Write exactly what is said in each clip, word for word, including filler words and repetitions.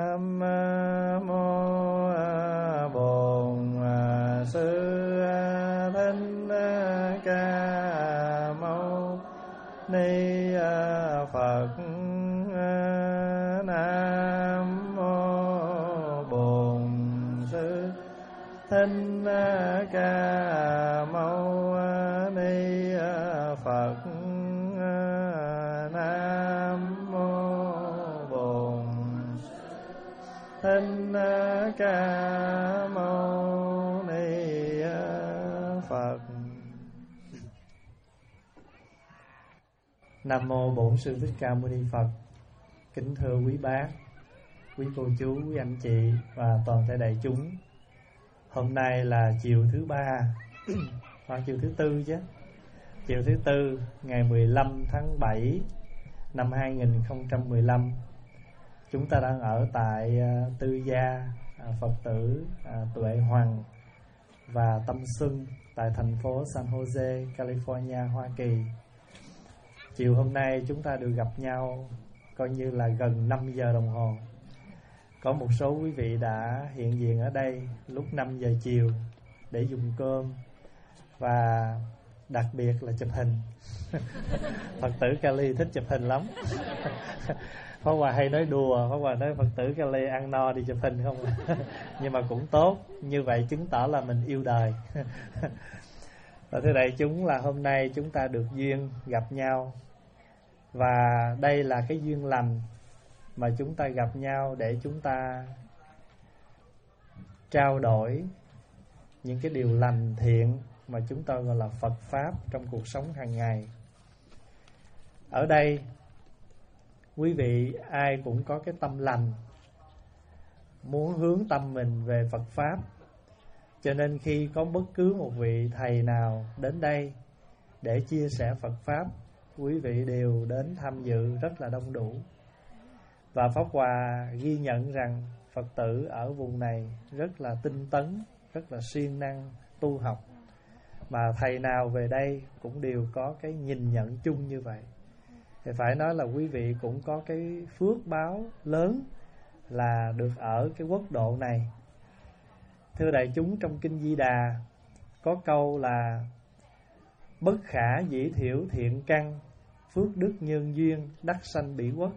Nam mô Bổn Sư Thích Ca Mâu Ni Phật. Nam mô Bổn Sư Thích Ca Mâu Ni Phật. Nam mô Bổn Thích Ca Mâu Ni Phật. Nam mô Bổn Sư Thích Ca Mâu Ni Phật. Kính thưa quý bác, quý cô chú, quý anh chị và toàn thể đại chúng. Hôm nay là chiều thứ ba hoặc chiều thứ tư chứ. Chiều thứ tư ngày mười lăm tháng bảy năm hai nghìn không trăm mười lăm. Chúng ta đang ở tại Tư Gia Phật tử Tuệ Hoàng và Tâm Xuân tại thành phố San Jose, California, Hoa Kỳ. Chiều hôm nay chúng ta được gặp nhau coi như là gần năm giờ đồng hồ. Có một số quý vị đã hiện diện ở đây lúc năm giờ chiều để dùng cơm và đặc biệt là chụp hình. Phật tử Cali thích chụp hình lắm. Pháp Hòa hay nói đùa, Pháp Hòa nói Phật tử Cali ăn no đi chụp hình không. Nhưng mà cũng tốt, như vậy chứng tỏ là mình yêu đời. Và thưa đại chúng, là hôm nay chúng ta được duyên gặp nhau. Và đây là cái duyên lành mà chúng ta gặp nhau để chúng ta trao đổi những cái điều lành thiện mà chúng ta gọi là Phật Pháp trong cuộc sống hàng ngày. Ở đây, quý vị ai cũng có cái tâm lành, muốn hướng tâm mình về Phật Pháp. Cho nên khi có bất cứ một vị thầy nào đến đây để chia sẻ Phật Pháp, quý vị đều đến tham dự rất là đông đủ. Và Pháp Hòa ghi nhận rằng Phật tử ở vùng này rất là tinh tấn, rất là siêng năng tu học. Mà thầy nào về đây cũng đều có cái nhìn nhận chung như vậy. Thì phải nói là quý vị cũng có cái phước báo lớn là được ở cái quốc độ này. Thưa đại chúng, trong Kinh Di Đà có câu là bất khả dĩ thiểu thiện căn, phước đức nhân duyên, đắc sanh bỉ quốc.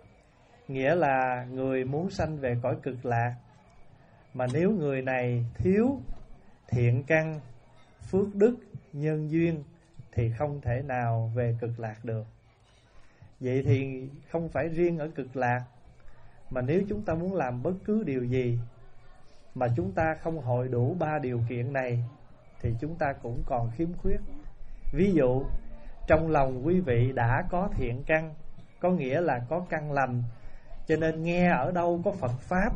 Nghĩa là người muốn sanh về cõi cực lạc, mà nếu người này thiếu thiện căn, phước đức, nhân duyên thì không thể nào về cực lạc được. Vậy thì không phải riêng ở cực lạc, mà nếu chúng ta muốn làm bất cứ điều gì mà chúng ta không hội đủ ba điều kiện này thì chúng ta cũng còn khiếm khuyết. Ví dụ, trong lòng quý vị đã có thiện căn, có nghĩa là có căn lành, cho nên nghe ở đâu có Phật Pháp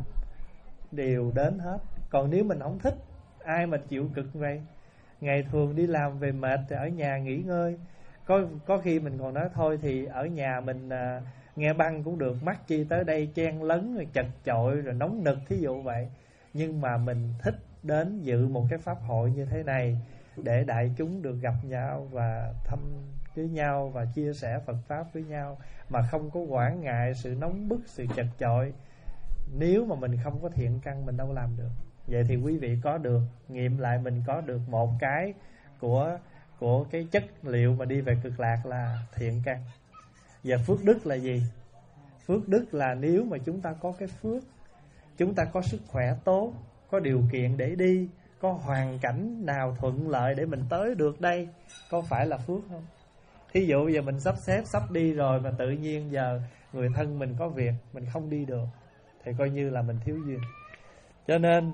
đều đến hết. Còn nếu mình không thích, ai mà chịu cực vậy? Ngày thường đi làm về mệt thì ở nhà nghỉ ngơi. Có có khi mình còn nói thôi thì ở nhà mình à, nghe băng cũng được, mắc chi tới đây chen lấn rồi chật chội rồi nóng nực, thí dụ vậy. Nhưng mà mình thích đến dự một cái pháp hội như thế này để đại chúng được gặp nhau và thăm với nhau và chia sẻ Phật Pháp với nhau, mà không có quản ngại sự nóng bức, sự chật chội. Nếu mà mình không có thiện căn mình đâu làm được. Vậy thì quý vị có được, nghiệm lại mình có được một cái của của cái chất liệu mà đi về cực lạc là thiện căn. Và phước đức là gì? Phước đức là nếu mà chúng ta có cái phước, chúng ta có sức khỏe tốt, có điều kiện để đi, có hoàn cảnh nào thuận lợi để mình tới được đây, có phải là phước không? Thí dụ giờ mình sắp xếp sắp đi rồi mà tự nhiên giờ người thân mình có việc, mình không đi được thì coi như là mình thiếu duyên. Cho nên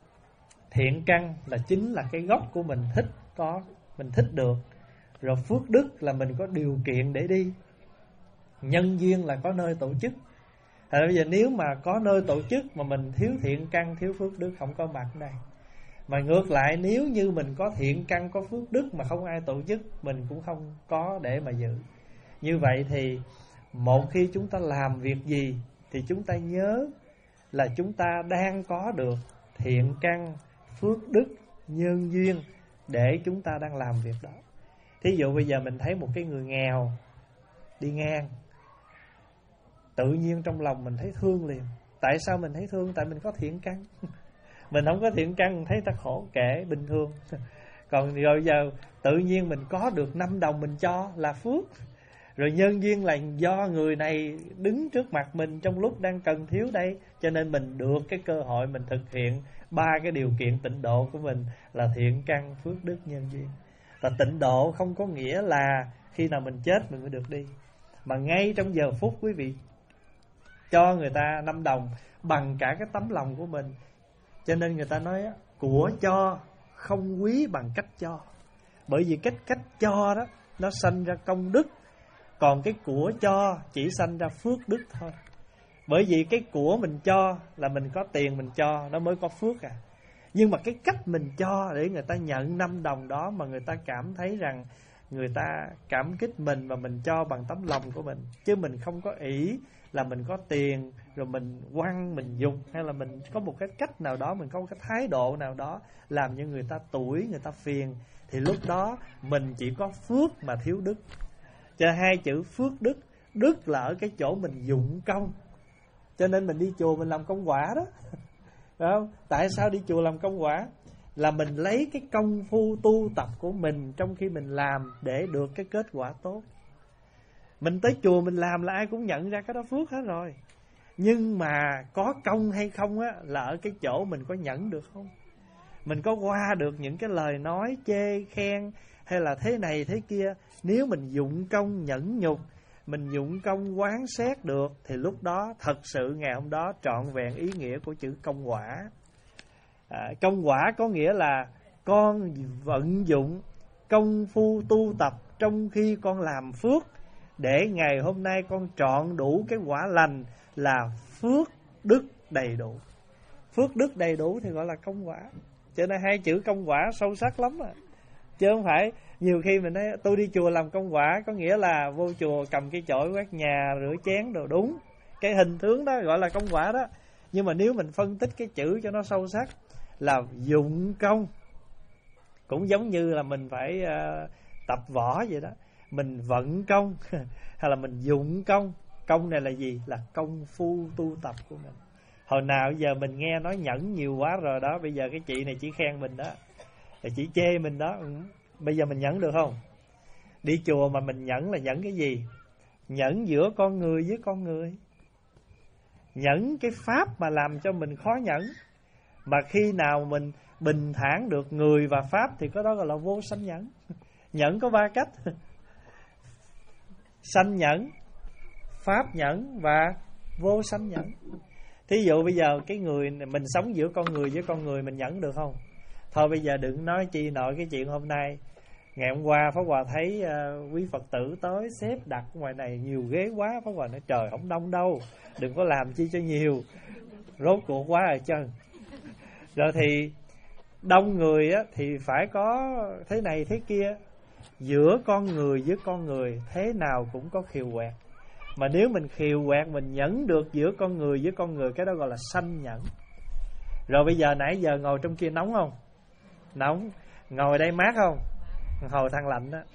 thiện căn là chính là cái gốc của mình thích có, mình thích được. Rồi phước đức là mình có điều kiện để đi. Nhân duyên là có nơi tổ chức. Thì bây giờ nếu mà có nơi tổ chức mà mình thiếu thiện căn, thiếu phước đức, không có mặt ở đây. Mà ngược lại, nếu như mình có thiện căn, có phước đức mà không ai tổ chức, mình cũng không có để mà giữ. Như vậy thì một khi chúng ta làm việc gì thì chúng ta nhớ là chúng ta đang có được thiện căn, phước đức, nhân duyên để chúng ta đang làm việc đó. Thí dụ bây giờ mình thấy một cái người nghèo đi ngang, tự nhiên trong lòng mình thấy thương liền. Tại sao mình thấy thương? Tại mình có thiện căn. Mình không có thiện căn, thấy ta khổ, kệ, bình thường. Còn rồi giờ tự nhiên mình có được năm đồng mình cho là phước. Rồi nhân duyên là do người này đứng trước mặt mình trong lúc đang cần thiếu đây, cho nên mình được cái cơ hội mình thực hiện ba cái điều kiện tịnh độ của mình là thiện căn, phước đức, nhân duyên. Và tịnh độ không có nghĩa là khi nào mình chết mình mới được đi, mà ngay trong giờ phút quý vị cho người ta năm đồng bằng cả cái tấm lòng của mình. Cho nên người ta nói của cho không quý bằng cách cho. Bởi vì cách cách cho đó nó sanh ra công đức, còn cái của cho chỉ sanh ra phước đức thôi. Bởi vì cái của mình cho là mình có tiền mình cho nó mới có phước à. Nhưng mà cái cách mình cho để người ta nhận năm đồng đó mà người ta cảm thấy rằng người ta cảm kích mình và mình cho bằng tấm lòng của mình, chứ mình không có ý là mình có tiền rồi mình quăng mình dùng, hay là mình có một cái cách nào đó, mình có một cái thái độ nào đó làm cho người ta tủi, người ta phiền, thì lúc đó mình chỉ có phước mà thiếu đức. Cho hai chữ phước đức, đức là ở cái chỗ mình dụng công. Cho nên mình đi chùa mình làm công quả đó. Phải không? Tại sao đi chùa làm công quả? Là mình lấy cái công phu tu tập của mình trong khi mình làm để được cái kết quả tốt. Mình tới chùa mình làm là ai cũng nhận ra cái đó phước hết rồi. Nhưng mà có công hay không á là ở cái chỗ mình có nhẫn được không? Mình có qua được những cái lời nói chê khen hay là thế này thế kia. Nếu mình dụng công nhẫn nhục, mình dụng công quán xét được, thì lúc đó thật sự ngày hôm đó trọn vẹn ý nghĩa của chữ công quả. à, Công quả có nghĩa là con vận dụng công phu tu tập trong khi con làm phước, để ngày hôm nay con trọn đủ cái quả lành là phước đức đầy đủ. Phước đức đầy đủ thì gọi là công quả. Cho nên hai chữ công quả sâu sắc lắm à. Chứ không phải nhiều khi mình nói tôi đi chùa làm công quả có nghĩa là vô chùa cầm cái chổi quét nhà, rửa chén đồ, đúng. Cái hình tướng đó gọi là công quả đó. Nhưng mà nếu mình phân tích cái chữ cho nó sâu sắc là dụng công, cũng giống như là mình phải uh, tập võ vậy đó. Mình vận công hay là mình dụng công. Công này là gì? Là công phu tu tập của mình. Hồi nào giờ mình nghe nói nhẫn nhiều quá rồi đó, bây giờ cái chị này chỉ khen mình đó, chỉ chê mình đó. Bây giờ mình nhẫn được không? Đi chùa mà mình nhẫn là nhẫn cái gì? Nhẫn giữa con người với con người. Nhẫn cái pháp mà làm cho mình khó nhẫn. Mà khi nào mình bình thản được người và pháp thì có đó gọi là vô sanh nhẫn. Nhẫn có ba cách: sanh nhẫn, pháp nhẫn và vô sanh nhẫn. Thí dụ bây giờ cái người mình sống giữa con người với con người, mình nhẫn được không? Thôi bây giờ đừng nói chi nội cái chuyện hôm nay. Ngày hôm qua Pháp Hòa thấy uh, quý Phật tử tới xếp đặt ngoài này nhiều ghế quá. Pháp Hòa nói trời không đông đâu, đừng có làm chi cho nhiều, rốt cuộc quá rồi chân. Rồi thì đông người á, thì phải có thế này thế kia. Giữa con người với con người thế nào cũng có khiều quẹt. Mà nếu mình khiều quẹt, mình nhẫn được giữa con người với con người, cái đó gọi là sanh nhẫn. Rồi bây giờ nãy giờ ngồi trong kia nóng không? Nóng. Ngồi đây mát không? Hồi than lạnh đó.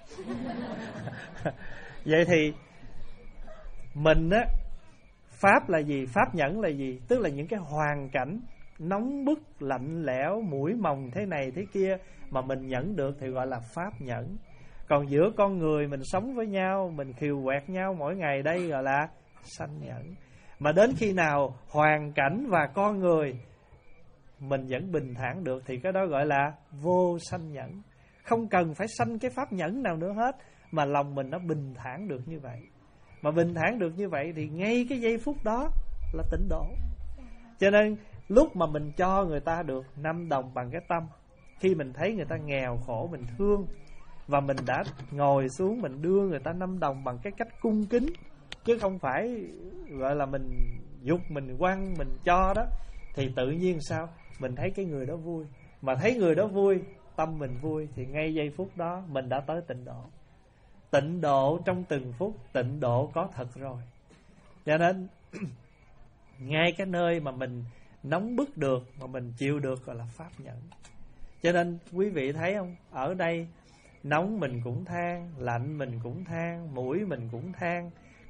Vậy thì mình á, pháp là gì? Pháp nhẫn là gì? Tức là những cái hoàn cảnh nóng bức, lạnh lẽo, mũi mồng thế này thế kia mà mình nhẫn được thì gọi là pháp nhẫn. Còn giữa con người mình sống với nhau, mình khiều quẹt nhau mỗi ngày, đây gọi là sanh nhẫn. Mà đến khi nào hoàn cảnh và con người mình vẫn bình thản được thì cái đó gọi là vô sanh nhẫn. Không cần phải sanh cái pháp nhẫn nào nữa hết, mà lòng mình nó bình thản được như vậy. Mà bình thản được như vậy thì ngay cái giây phút đó là tịnh độ. Cho nên lúc mà mình cho người ta được năm đồng bằng cái tâm, khi mình thấy người ta nghèo khổ mình thương, và mình đã ngồi xuống mình đưa người ta năm đồng bằng cái cách cung kính, chứ không phải gọi là mình dục, mình quăng, mình cho đó, thì tự nhiên sao? Mình thấy cái người đó vui. Mà thấy người đó vui, tâm mình vui, thì ngay giây phút đó mình đã tới tịnh độ. Tịnh độ trong từng phút, tịnh độ có thật rồi. Cho nên ngay cái nơi mà mình nóng bức được, mà mình chịu được gọi là pháp nhẫn. Cho nên quý vị thấy không? Ở đây nóng mình cũng than, lạnh mình cũng than, mũi mình cũng than,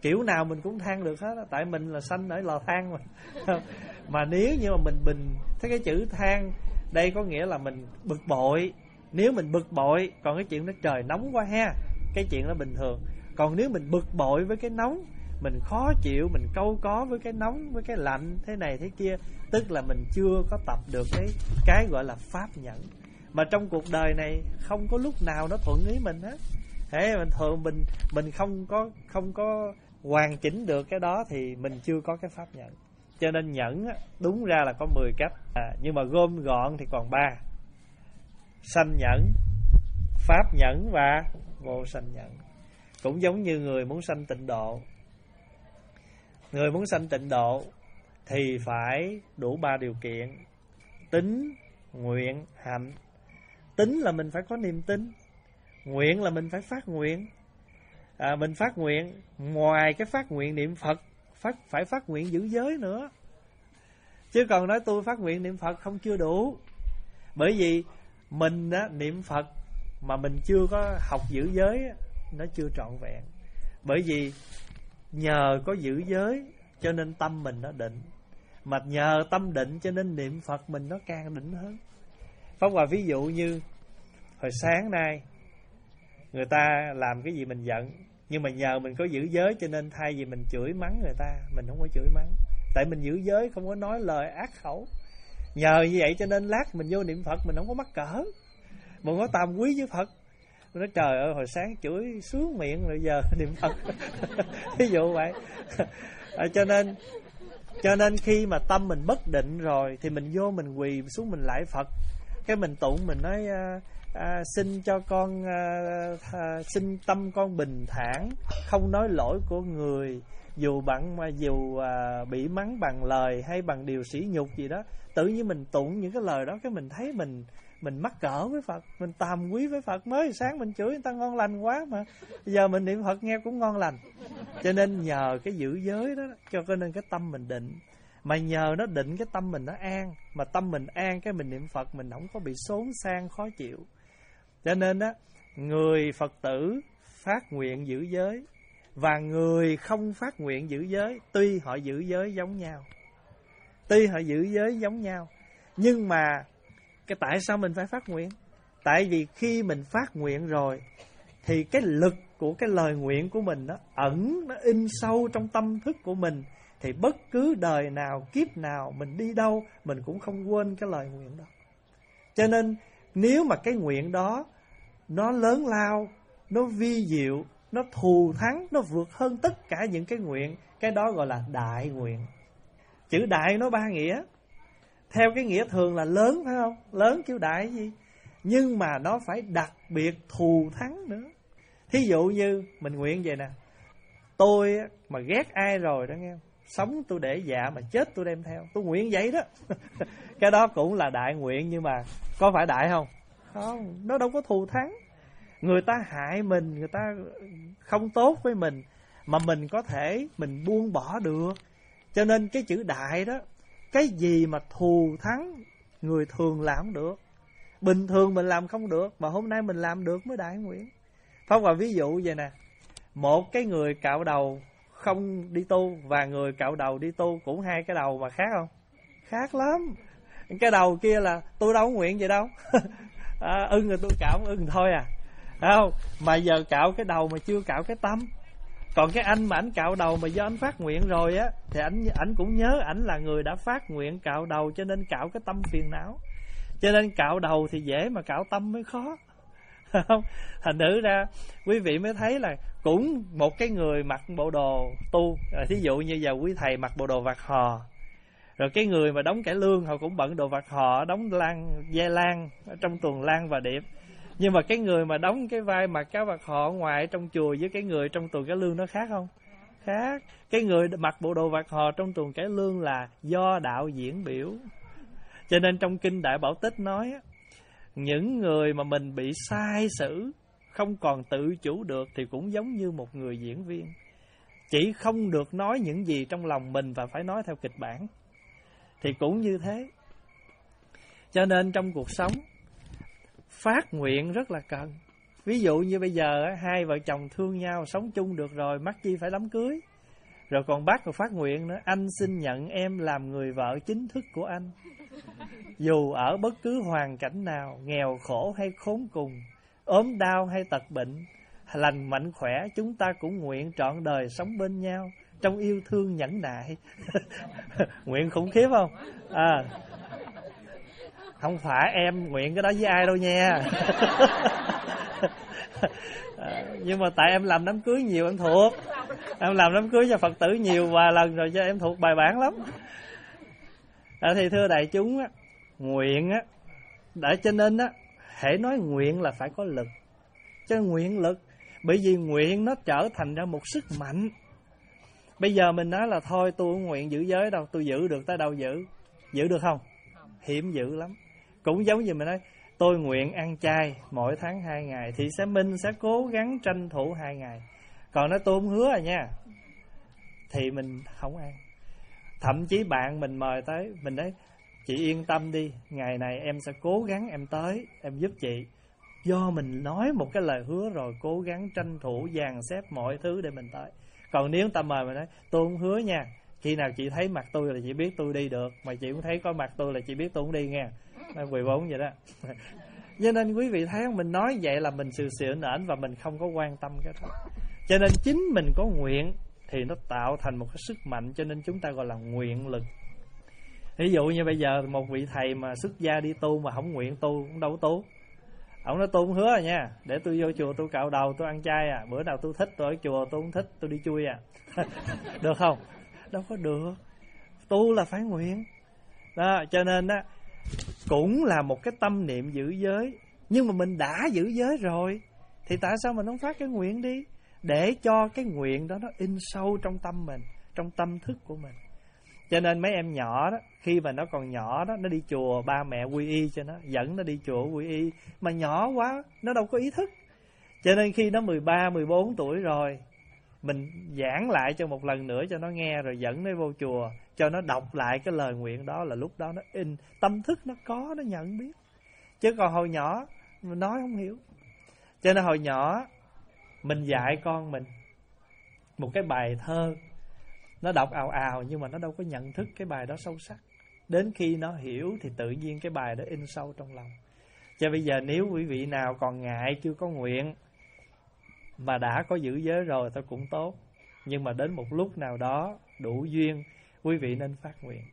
kiểu nào mình cũng than được hết, tại mình là sanh ở lò than mà. Mà nếu như mà mình bình, thấy cái chữ than đây có nghĩa là mình bực bội. Nếu mình bực bội, còn cái chuyện đó trời nóng quá ha, cái chuyện đó bình thường. Còn nếu mình bực bội với cái nóng, mình khó chịu, mình câu có với cái nóng, với cái lạnh, thế này thế kia, tức là mình chưa có tập được cái cái gọi là pháp nhẫn. Mà trong cuộc đời này không có lúc nào nó thuận ý mình hết. Thế mình thường mình mình không có không có hoàn chỉnh được cái đó thì mình chưa có cái pháp nhẫn. Cho nên nhẫn đúng ra là có mười cách, à, nhưng mà gom gọn thì còn ba: sanh nhẫn, pháp nhẫn và vô sanh nhẫn. Cũng giống như người muốn sanh tịnh độ. Người muốn sanh tịnh độ thì phải đủ ba điều kiện: tín, nguyện, hạnh. Tín là mình phải có niềm tin, nguyện là mình phải phát nguyện. À, mình phát nguyện, ngoài cái phát nguyện niệm Phật, phát, phải phát nguyện giữ giới nữa. Chứ còn nói tôi phát nguyện niệm Phật không chưa đủ. Bởi vì mình á, niệm Phật mà mình chưa có học giữ giới, nó chưa trọn vẹn. Bởi vì nhờ có giữ giới cho nên tâm mình nó định, mà nhờ tâm định cho nên niệm Phật mình nó càng định hơn. Pháp Hòa ví dụ như hồi sáng nay người ta làm cái gì mình giận, nhưng mà nhờ mình có giữ giới cho nên thay vì mình chửi mắng người ta, mình không có chửi mắng. Tại mình giữ giới, không có nói lời ác khẩu. Nhờ như vậy cho nên lát mình vô niệm Phật mình không có mắc cỡ, mình có tàm quý với Phật. Mình nói trời ơi, hồi sáng chửi sướng miệng rồi giờ niệm Phật. Ví dụ vậy. À, cho nên cho nên khi mà tâm mình bất định rồi thì mình vô mình quỳ xuống mình lạy Phật. Cái mình tụng mình nói à, à, xin cho con à, à, xin tâm con bình thản, không nói lỗi của người, dù bạn mà dù à, bị mắng bằng lời hay bằng điều sỉ nhục gì đó. Tự nhiên mình tụng những cái lời đó, cái mình thấy mình mình mắc cỡ với Phật, mình tàm quý với Phật. Mới sáng mình chửi người ta ngon lành quá mà giờ mình niệm Phật nghe cũng ngon lành. Cho nên nhờ cái giữ giới đó cho nên cái tâm mình định. Mà nhờ nó định cái tâm mình nó an. Mà tâm mình an cái mình niệm Phật mình không có bị xốn sang khó chịu. Cho nên á, người Phật tử phát nguyện giữ giới và người không phát nguyện giữ giới, tuy họ giữ giới giống nhau, tuy họ giữ giới giống nhau, nhưng mà cái tại sao mình phải phát nguyện? Tại vì khi mình phát nguyện rồi thì cái lực của cái lời nguyện của mình nó ẩn, nó in sâu trong tâm thức của mình. Thì bất cứ đời nào, kiếp nào, mình đi đâu mình cũng không quên cái lời nguyện đó. Cho nên nếu mà cái nguyện đó nó lớn lao, nó vi diệu, nó thù thắng, nó vượt hơn tất cả những cái nguyện, cái đó gọi là đại nguyện. Chữ đại nó ba nghĩa. Theo cái nghĩa thường là lớn, phải không? Lớn kêu đại gì? Nhưng mà nó phải đặc biệt thù thắng nữa. Thí dụ như mình nguyện vậy nè: tôi mà ghét ai rồi đó nghe, sống tôi để dạ mà chết tôi đem theo. Tôi nguyện vậy đó. Cái đó cũng là đại nguyện, nhưng mà có phải đại không? Không, nó đâu có thù thắng. Người ta hại mình, người ta không tốt với mình, mà mình có thể mình buông bỏ được. Cho nên cái chữ đại đó, cái gì mà thù thắng người thường làm không được, bình thường mình làm không được, mà hôm nay mình làm được mới đại nguyện. Pháp Hòa ví dụ vậy nè: một cái người cạo đầu không đi tu và người cạo đầu đi tu, cũng hai cái đầu mà khác không? Khác lắm. Cái đầu kia là tôi đâu có nguyện vậy đâu. À, ưng rồi tôi cạo, không ưng thôi à. Thấy không? Mà giờ cạo cái đầu mà chưa cạo cái tâm. Còn cái anh mà ảnh cạo đầu mà do ảnh phát nguyện rồi á, thì ảnh ảnh cũng nhớ ảnh là người đã phát nguyện cạo đầu, cho nên cạo cái tâm phiền não. Cho nên cạo đầu thì dễ mà cạo tâm mới khó. Không? Thành thử ra quý vị mới thấy là cũng một cái người mặc bộ đồ tu, thí dụ như giờ quý thầy mặc bộ đồ vạt hò, rồi cái người mà đóng cải lương họ cũng bận đồ vạt hò, đóng lan dây lan trong tuần lan và điệp. Nhưng mà cái người mà đóng cái vai mặc áo vạt hò ở ngoài trong chùa với cái người trong tuần cải lương nó khác không? Khác. Cái người mặc bộ đồ vạt hò trong tuần cải lương là do đạo diễn biểu. Cho nên trong kinh Đại Bảo Tích nói, những người mà mình bị sai xử, không còn tự chủ được, thì cũng giống như một người diễn viên, chỉ không được nói những gì trong lòng mình và phải nói theo kịch bản. Thì cũng như thế. Cho nên trong cuộc sống, phát nguyện rất là cần. Ví dụ như bây giờ hai vợ chồng thương nhau, sống chung được rồi, mắc chi phải đám cưới. Rồi còn bác còn phát nguyện nữa: anh xin nhận em làm người vợ chính thức của anh. Dù ở bất cứ hoàn cảnh nào, nghèo khổ hay khốn cùng, ốm đau hay tật bệnh, lành mạnh khỏe, chúng ta cũng nguyện trọn đời sống bên nhau trong yêu thương nhẫn nại. Nguyện khủng khiếp không? À, không phải em nguyện cái đó với ai đâu nha. À, nhưng mà tại em làm đám cưới nhiều em thuộc. Em làm đám cưới cho Phật tử nhiều vài lần rồi cho em thuộc bài bản lắm. À, thì thưa đại chúng á, nguyện á, để cho nên á, hễ nói nguyện là phải có lực. Cho nên nguyện lực, bởi vì nguyện nó trở thành ra một sức mạnh. Bây giờ mình nói là thôi tôi không nguyện giữ giới đâu, tôi giữ được tới đâu giữ. Giữ được không? Hiểm giữ lắm. Cũng giống như mình nói tôi nguyện ăn chay mỗi tháng hai ngày, thì sẽ Minh sẽ cố gắng tranh thủ hai ngày. Còn nói tôi không hứa rồi nha, thì mình không ăn. Thậm chí bạn mình mời tới, mình nói chị yên tâm đi, ngày này em sẽ cố gắng em tới, em giúp chị. Do mình nói một cái lời hứa rồi, cố gắng tranh thủ dàn xếp mọi thứ để mình tới. Còn nếu người ta mời mình nói tôi không hứa nha, khi nào chị thấy mặt tôi là chị biết tôi đi được, mà chị không thấy có mặt tôi là chị biết tôi không đi nha. Nó mười bốn vậy đó. Cho nên quý vị thấy không, mình nói vậy là mình sự xỉa nễn và mình không có quan tâm cái đó. Cho nên chính mình có nguyện thì nó tạo thành một cái sức mạnh, cho nên chúng ta gọi là nguyện lực. Ví dụ như bây giờ một vị thầy mà xuất gia đi tu mà không nguyện tu, cũng đâu có tu. Ông nói tôi không hứa rồi nha, để tôi vô chùa tôi cạo đầu, tôi ăn chay à, bữa nào tôi thích tôi ở chùa, tôi không thích tôi đi chui à. Được không? Đâu có được. Tu là phải nguyện. Đó, cho nên á, cũng là một cái tâm niệm giữ giới. Nhưng mà mình đã giữ giới rồi thì tại sao mình không phát cái nguyện đi, để cho cái nguyện đó nó in sâu trong tâm mình, trong tâm thức của mình. Cho nên mấy em nhỏ đó, khi mà nó còn nhỏ đó, nó đi chùa, ba mẹ quy y cho nó, dẫn nó đi chùa quy y. Mà nhỏ quá, nó đâu có ý thức. Cho nên khi nó mười ba, mười bốn tuổi rồi, mình giảng lại cho một lần nữa cho nó nghe, rồi dẫn nó vô chùa, cho nó đọc lại cái lời nguyện đó, là lúc đó nó in, tâm thức nó có, nó nhận biết. Chứ còn hồi nhỏ, mình nói không hiểu. Cho nên hồi nhỏ, mình dạy con mình một cái bài thơ, nó đọc ào ào nhưng mà nó đâu có nhận thức cái bài đó sâu sắc. Đến khi nó hiểu thì tự nhiên cái bài đó in sâu trong lòng. Cho bây giờ nếu quý vị nào còn ngại chưa có nguyện mà đã có giữ giới rồi tôi cũng tốt. Nhưng mà đến một lúc nào đó đủ duyên, quý vị nên phát nguyện.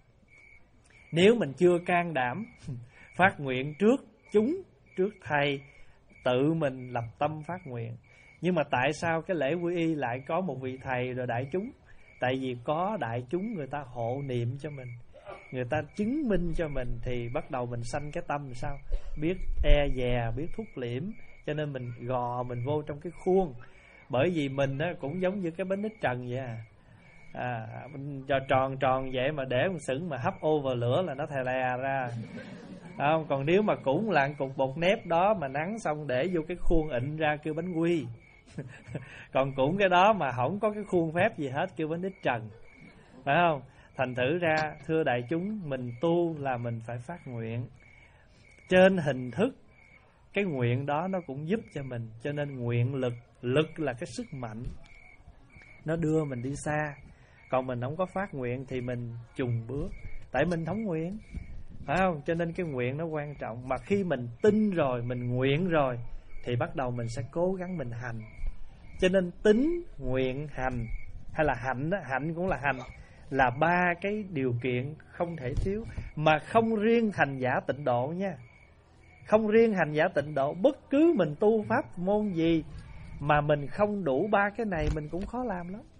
Nếu mình chưa can đảm phát nguyện trước chúng, trước thầy, tự mình lập tâm phát nguyện. Nhưng mà tại sao cái lễ quy y lại có một vị thầy rồi đại chúng? Tại vì có đại chúng người ta hộ niệm cho mình, người ta chứng minh cho mình, thì bắt đầu mình sanh cái tâm làm sao? Biết e dè, biết thúc liễm. Cho nên mình gò mình vô trong cái khuôn. Bởi vì mình á, cũng giống như cái bánh ít trần vậy à. À, cho tròn tròn vậy mà để một sửng mà hấp ô vào lửa là nó thè lè ra. Không? Còn nếu mà cũng là cục bột nếp đó mà nắng xong để vô cái khuôn ịn ra kêu bánh quy. Còn cũng cái đó mà không có cái khuôn phép gì hết kêu bánh ít trần. Phải không? Thành thử ra thưa đại chúng, mình tu là mình phải phát nguyện. Trên hình thức cái nguyện đó nó cũng giúp cho mình. Cho nên nguyện lực, lực là cái sức mạnh, nó đưa mình đi xa. Còn mình không có phát nguyện thì mình chùng bước, tại mình không nguyện. Phải không? Cho nên cái nguyện nó quan trọng. Mà khi mình tin rồi, mình nguyện rồi, thì bắt đầu mình sẽ cố gắng mình hành. Cho nên tính, nguyện, hành, hay là hạnh đó, hạnh cũng là hành, là ba cái điều kiện không thể thiếu. Mà không riêng hành giả tịnh độ nha. Không riêng hành giả tịnh độ, bất cứ mình tu pháp môn gì mà mình không đủ ba cái này mình cũng khó làm lắm.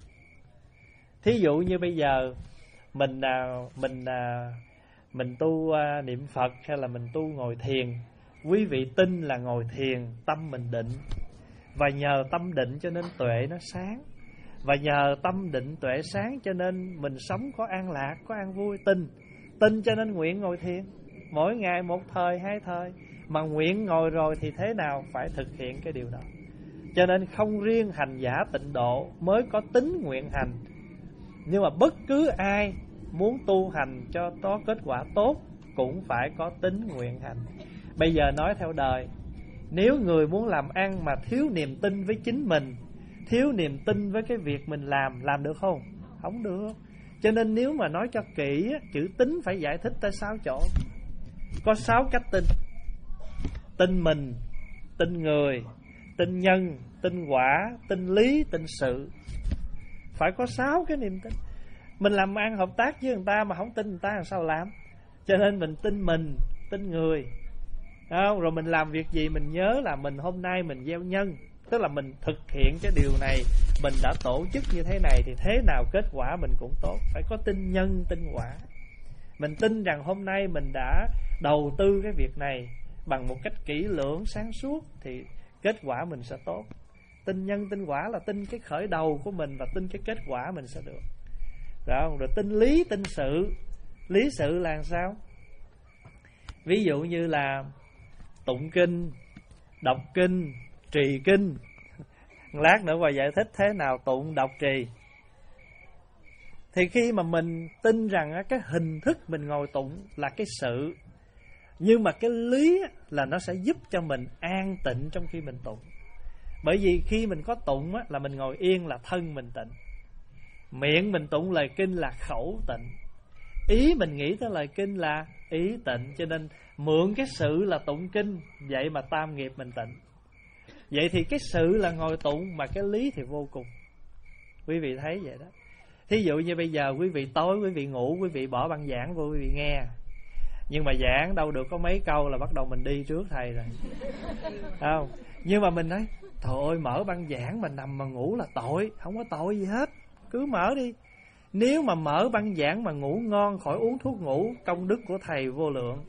Thí dụ như bây giờ mình mình mình tu niệm Phật hay là mình tu ngồi thiền, quý vị tin là ngồi thiền tâm mình định, và nhờ tâm định cho nên tuệ nó sáng, và nhờ tâm định tuệ sáng cho nên mình sống có an lạc, có an vui. Tin tin cho nên nguyện ngồi thiền, mỗi ngày một thời hai thời. Mà nguyện ngồi rồi thì thế nào phải thực hiện cái điều đó. Cho nên không riêng hành giả tịnh độ mới có tính nguyện hành. Nhưng mà bất cứ ai muốn tu hành cho có kết quả tốt cũng phải có tính nguyện hành. Bây giờ nói theo đời, nếu người muốn làm ăn mà thiếu niềm tin với chính mình, thiếu niềm tin với cái việc mình làm, làm được không? Không được. Cho nên nếu mà nói cho kỹ, chữ tính phải giải thích tới sáu chỗ. Có sáu cách tin. Tin mình, tin người, tin nhân, tin quả, tin lý, tin sự. Phải có sáu cái niềm tin. Mình làm ăn hợp tác với người ta mà không tin người ta làm sao làm. Cho nên mình tin mình, tin người, không? Rồi mình làm việc gì mình nhớ là mình hôm nay mình gieo nhân. Tức là mình thực hiện cái điều này, mình đã tổ chức như thế này thì thế nào kết quả mình cũng tốt. Phải có tin nhân, tin quả. Mình tin rằng hôm nay mình đã đầu tư cái việc này bằng một cách kỹ lưỡng, sáng suốt thì kết quả mình sẽ tốt. Tin nhân, tin quả là tin cái khởi đầu của mình và tin cái kết quả mình sẽ được. Rồi, rồi tin lý, tin sự. Lý sự là làm sao? Ví dụ như là tụng kinh, đọc kinh, trì kinh. Lát nữa qua giải thích thế nào tụng, đọc, trì. Thì khi mà mình tin rằng cái hình thức mình ngồi tụng là cái sự, nhưng mà cái lý là nó sẽ giúp cho mình an tịnh trong khi mình tụng. Bởi vì khi mình có tụng là mình ngồi yên là thân mình tịnh. Miệng mình tụng lời kinh là khẩu tịnh. Ý mình nghĩ tới lời kinh là ý tịnh. Cho nên mượn cái sự là tụng kinh, vậy mà tam nghiệp mình tịnh. Vậy thì cái sự là ngồi tụng, mà cái lý thì vô cùng. Quý vị thấy vậy đó. Thí dụ như bây giờ quý vị tối quý vị ngủ, quý vị bỏ băng giảng vô quý vị nghe. Nhưng mà giảng đâu được có mấy câu là bắt đầu mình đi trước thầy rồi. Không? Nhưng mà mình nói trời ơi, mở băng giảng mà nằm mà ngủ là tội. Không có tội gì hết, cứ mở đi. Nếu mà mở băng giảng mà ngủ ngon, khỏi uống thuốc ngủ, công đức của thầy vô lượng.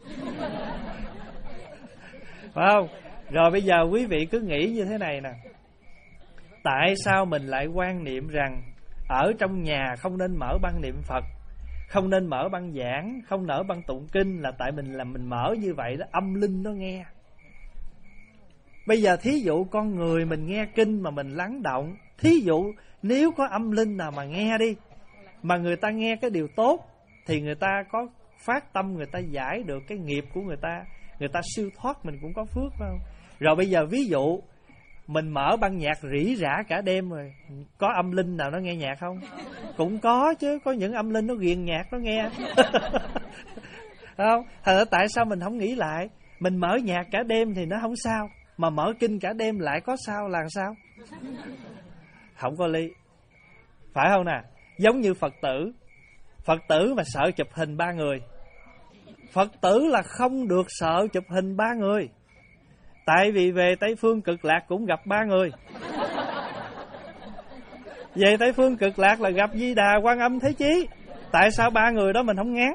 Phải không? Rồi bây giờ quý vị cứ nghĩ như thế này nè. Tại sao mình lại quan niệm rằng ở trong nhà không nên mở băng niệm Phật, không nên mở băng giảng, không nở băng tụng kinh? Là tại mình làm mình mở như vậy đó, âm linh nó nghe. Bây giờ thí dụ con người mình nghe kinh mà mình lắng động, thí dụ nếu có âm linh nào mà nghe đi, mà người ta nghe cái điều tốt, thì người ta có phát tâm, người ta giải được cái nghiệp của người ta, người ta siêu thoát, mình cũng có phước, phải không? Rồi bây giờ ví dụ mình mở băng nhạc rỉ rả cả đêm rồi, có âm linh nào nó nghe nhạc không? Cũng có chứ, có những âm linh nó ghiền nhạc nó nghe. Không? Thật ra tại sao mình không nghĩ lại? Mình mở nhạc cả đêm thì nó không sao, mà mở kinh cả đêm lại có sao, làm sao? Không có lý. Phải không nè? Giống như Phật tử. Phật tử mà sợ chụp hình ba người. Phật tử là không được sợ chụp hình ba người. Tại vì về Tây Phương Cực Lạc cũng gặp ba người. Về Tây Phương Cực Lạc là gặp Di Đà, Quan Âm, Thế Chí. Tại sao ba người đó mình không ngán?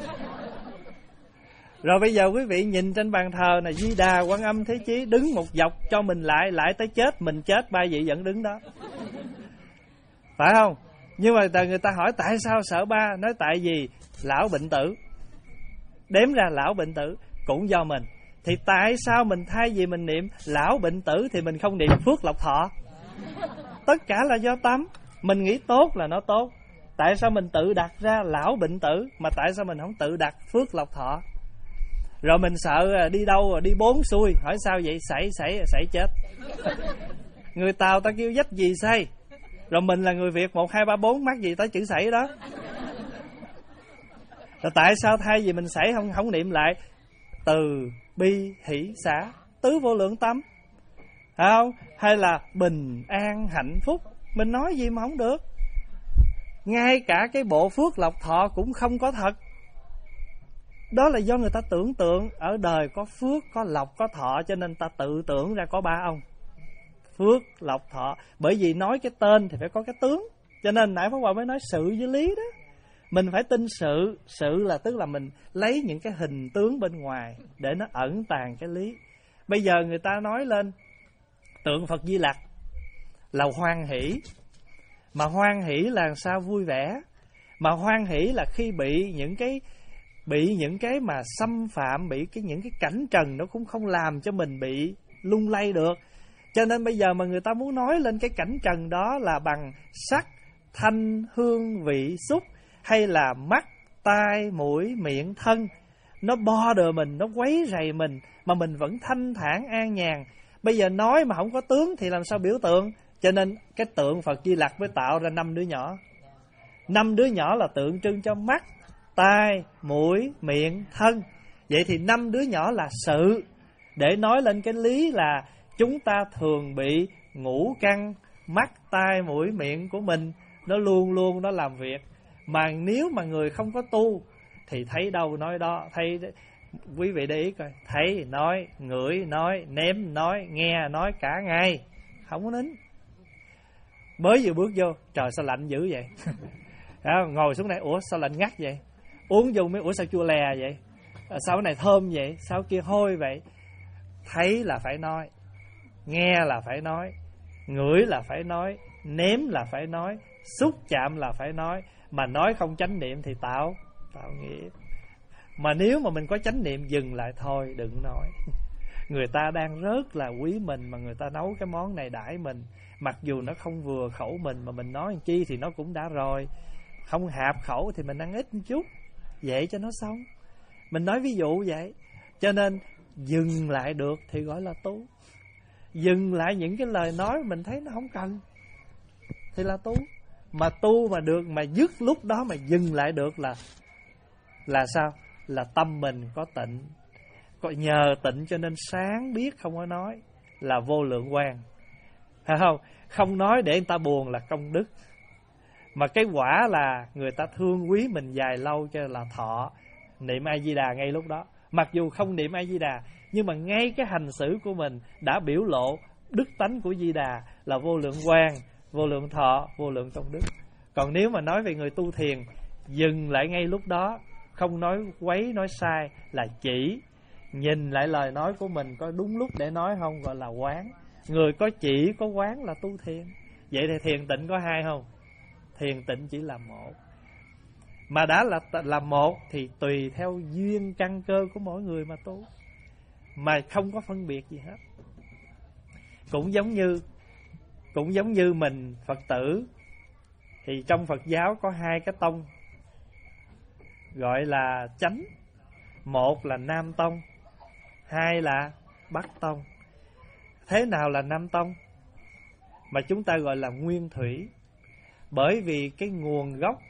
Rồi bây giờ quý vị nhìn trên bàn thờ là Di Đà, Quan Âm, Thế Chí đứng một dọc cho mình lại, lại tới chết, mình chết ba vị vẫn đứng đó. Phải không? Nhưng mà người ta hỏi tại sao sợ ba? Nói tại vì lão bệnh tử. Đếm ra lão bệnh tử cũng do mình. Thì tại sao mình thay vì mình niệm lão bệnh tử thì mình không niệm phước lộc thọ? Tất cả là do tâm. Mình nghĩ tốt là nó tốt. Tại sao mình tự đặt ra lão bệnh tử, mà tại sao mình không tự đặt phước lộc thọ? Rồi mình sợ đi đâu rồi đi bốn xuôi. Hỏi sao vậy? Xảy xảy xảy chết. Người Tàu ta kêu dách gì say. Rồi mình là người Việt một hai ba bốn mắc gì tới chữ xảy đó. Rồi tại sao thay vì mình xảy không không niệm lại từ bi hỷ xả tứ vô lượng tâm, không? Hay là bình an hạnh phúc, mình nói gì mà không được. Ngay cả cái bộ phước lộc thọ cũng không có thật. Đó là do người ta tưởng tượng ở đời có phước, có lộc, có thọ, cho nên ta tự tưởng ra có ba ông phước, lộc, thọ. Bởi vì nói cái tên thì phải có cái tướng, cho nên nãy Pháp Hòa mới nói sự với lý đó. Mình phải tin sự. Sự là tức là mình lấy những cái hình tướng bên ngoài để nó ẩn tàng cái lý. Bây giờ người ta nói lên tượng Phật Di Lặc là hoan hỷ. Mà hoan hỷ là sao? Vui vẻ. Mà hoan hỷ là khi bị những cái bị những cái mà xâm phạm, bị cái những cái cảnh trần nó cũng không làm cho mình bị lung lay được. Cho nên bây giờ mà người ta muốn nói lên cái cảnh trần đó là bằng sắc, thanh, hương, vị, xúc, hay là mắt, tai, mũi, miệng, thân, nó border mình, nó quấy rầy mình, mà mình vẫn thanh thản an nhàn. Bây giờ nói mà không có tướng thì làm sao biểu tượng? Cho nên cái tượng Phật Di Lặc mới tạo ra năm đứa nhỏ. Năm đứa nhỏ là tượng trưng cho mắt, tai, mũi, miệng, thân. Vậy thì năm đứa nhỏ là sự, để nói lên cái lý là chúng ta thường bị ngũ căn mắt, tai, mũi, miệng của mình nó luôn luôn nó làm việc. Mà nếu mà người không có tu thì thấy đâu nói đó. Thấy, quý vị để ý coi, thấy nói, ngửi nói, nếm nói, nghe nói cả ngày, không có nín. Mới vừa bước vô, trời sao lạnh dữ vậy? Ngồi xuống đây, ủa sao lạnh ngắt vậy? Uống vô mới, ủa sao chua lè vậy? Sao cái này thơm vậy? Sao kia hôi vậy? Thấy là phải nói, nghe là phải nói, ngửi là phải nói, nếm là phải nói, xúc chạm là phải nói. Mà nói không chánh niệm thì tạo tạo nghiệp. Mà nếu mà mình có chánh niệm, dừng lại thôi, đừng nói. Người ta đang rất là quý mình mà người ta nấu cái món này đãi mình, mặc dù nó không vừa khẩu mình, mà mình nói chi thì nó cũng đã rồi. Không hạp khẩu thì mình ăn ít một chút, vậy cho nó xong. Mình nói ví dụ vậy. Cho nên dừng lại được thì gọi là tu. Dừng lại những cái lời nói mình thấy nó không cần thì là tu. Mà tu mà được, mà dứt lúc đó mà dừng lại được là Là sao? Là tâm mình có tịnh. Có nhờ tịnh cho nên sáng biết không có nói, là vô lượng quang. Phải không? Không nói để người ta buồn là công đức. Mà cái quả là người ta thương quý mình dài lâu cho là thọ. Niệm A-di-đà ngay lúc đó. Mặc dù không niệm A-di-đà, nhưng mà ngay cái hành xử của mình đã biểu lộ đức tánh của Di-đà là vô lượng quang, vô lượng thọ, vô lượng công đức. Còn nếu mà nói về người tu thiền, dừng lại ngay lúc đó, không nói quấy, nói sai, là chỉ. Nhìn lại lời nói của mình có đúng lúc để nói không, gọi là quán. Người có chỉ, có quán là tu thiền. Vậy thì thiền tịnh có hai không? Thiền tịnh chỉ là một. Mà đã là, là một thì tùy theo duyên căn cơ của mỗi người mà tu, mà không có phân biệt gì hết. Cũng giống như Cũng giống như mình Phật tử, thì trong Phật giáo có hai cái tông gọi là chánh. Một là Nam Tông, hai là Bắc Tông. Thế nào là Nam Tông? Mà chúng ta gọi là nguyên thủy. Bởi vì cái nguồn gốc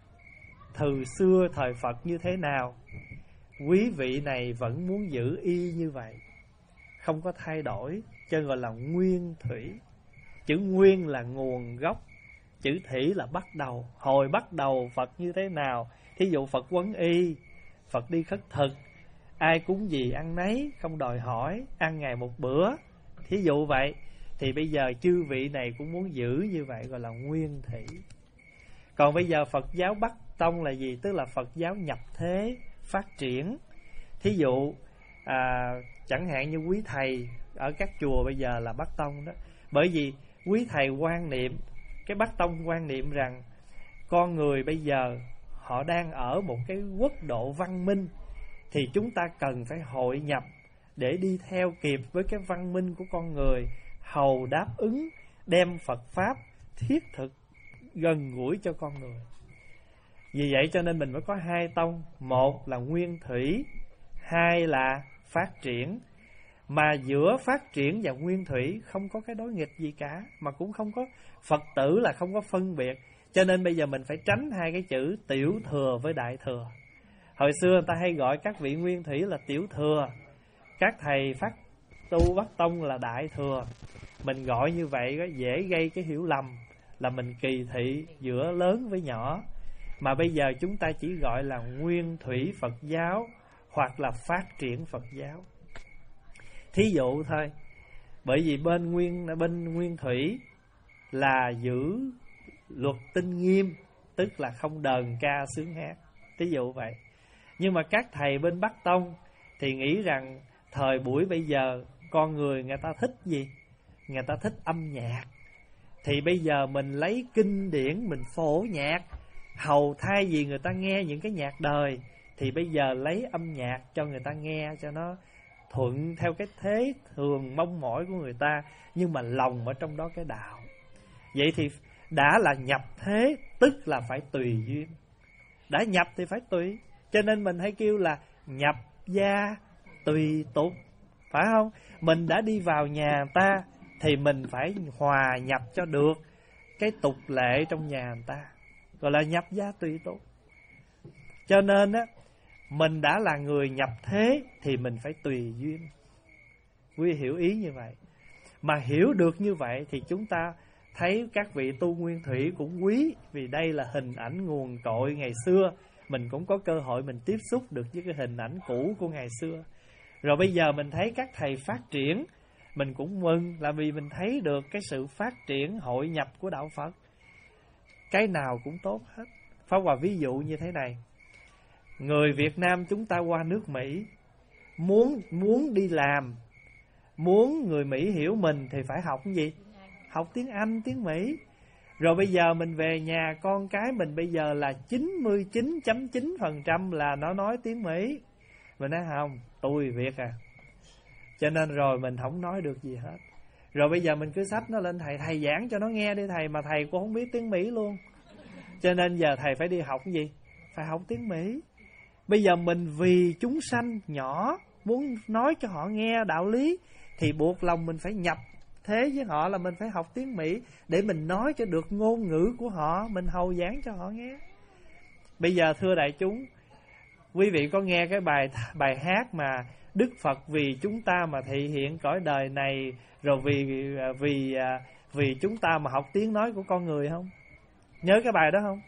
từ xưa thời Phật như thế nào, quý vị này vẫn muốn giữ y như vậy, không có thay đổi, cho gọi là nguyên thủy. Chữ nguyên là nguồn gốc, chữ thủy là bắt đầu. Hồi bắt đầu Phật như thế nào? Thí dụ Phật quấn y, Phật đi khất thực, ai cúng gì ăn nấy, không đòi hỏi, ăn ngày một bữa, thí dụ vậy. Thì bây giờ chư vị này cũng muốn giữ như vậy, gọi là nguyên thủy. Còn bây giờ Phật giáo Bắc Tông là gì? Tức là Phật giáo nhập thế, phát triển. Thí dụ à, chẳng hạn như quý thầy ở các chùa bây giờ là Bắc Tông đó. Bởi vì quý thầy quan niệm, cái Bắc Tông quan niệm rằng con người bây giờ họ đang ở một cái quốc độ văn minh, thì chúng ta cần phải hội nhập để đi theo kịp với cái văn minh của con người, hầu đáp ứng, đem Phật Pháp thiết thực gần gũi cho con người. Vì vậy cho nên mình mới có hai tông. Một là nguyên thủy, hai là phát triển. Mà giữa phát triển và nguyên thủy không có cái đối nghịch gì cả, mà cũng không có, Phật tử là không có phân biệt. Cho nên bây giờ mình phải tránh hai cái chữ tiểu thừa với đại thừa. Hồi xưa người ta hay gọi các vị nguyên thủy là tiểu thừa, các thầy phát tu Bắc Tông là đại thừa. Mình gọi như vậy dễ gây cái hiểu lầm là mình kỳ thị giữa lớn với nhỏ. Mà bây giờ chúng ta chỉ gọi là nguyên thủy Phật giáo hoặc là phát triển Phật giáo. Thí dụ thôi. Bởi vì bên nguyên bên nguyên thủy là giữ luật tinh nghiêm, tức là không đờn ca sướng hát, thí dụ vậy. Nhưng mà các thầy bên Bắc Tông thì nghĩ rằng thời buổi bây giờ con người người ta thích gì? Người ta thích âm nhạc. Thì bây giờ mình lấy kinh điển mình phổ nhạc, hầu thay vì người ta nghe những cái nhạc đời, thì bây giờ lấy âm nhạc cho người ta nghe cho nó thuận theo cái thế thường mong mỏi của người ta, nhưng mà lòng ở trong đó cái đạo. Vậy thì đã là nhập thế, tức là phải tùy duyên. Đã nhập thì phải tùy. Cho nên mình hay kêu là nhập gia tùy tục, phải không? Mình đã đi vào nhà ta thì mình phải hòa nhập cho được cái tục lệ trong nhà người ta. gọi là nhập gia tùy tục. Cho nên á, mình đã là người nhập thế thì mình phải tùy duyên. Quý vị hiểu ý như vậy. Mà hiểu được như vậy thì chúng ta thấy các vị tu nguyên thủy cũng quý, vì đây là hình ảnh nguồn cội ngày xưa. Mình cũng có cơ hội mình tiếp xúc được với cái hình ảnh cũ của ngày xưa. Rồi bây giờ mình thấy các thầy phát triển, mình cũng mừng, là vì mình thấy được cái sự phát triển hội nhập của đạo Phật. Cái nào cũng tốt hết. Pháp Hòa ví dụ như thế này. Người Việt Nam chúng ta qua nước Mỹ, Muốn muốn đi làm, muốn người Mỹ hiểu mình thì phải học cái gì? Học tiếng Anh, tiếng Mỹ. Rồi bây giờ mình về nhà, con cái mình bây giờ là chín mươi chín phẩy chín phần trăm là nó nói tiếng Mỹ. Mình nói không, tôi Việt à. Cho nên rồi mình không nói được gì hết. Rồi bây giờ mình cứ xách nó lên thầy, thầy giảng cho nó nghe đi thầy, mà thầy cũng không biết tiếng Mỹ luôn. Cho nên giờ thầy phải đi học cái gì? Phải học tiếng Mỹ. Bây giờ mình vì chúng sanh nhỏ, muốn nói cho họ nghe đạo lý, thì buộc lòng mình phải nhập thế với họ, là mình phải học tiếng Mỹ để mình nói cho được ngôn ngữ của họ, mình hầu giảng cho họ nghe. Bây giờ thưa đại chúng, quý vị có nghe cái bài bài hát mà Đức Phật vì chúng ta mà thị hiện cõi đời này, rồi vì vì vì chúng ta mà học tiếng nói của con người không? Nhớ cái bài đó không?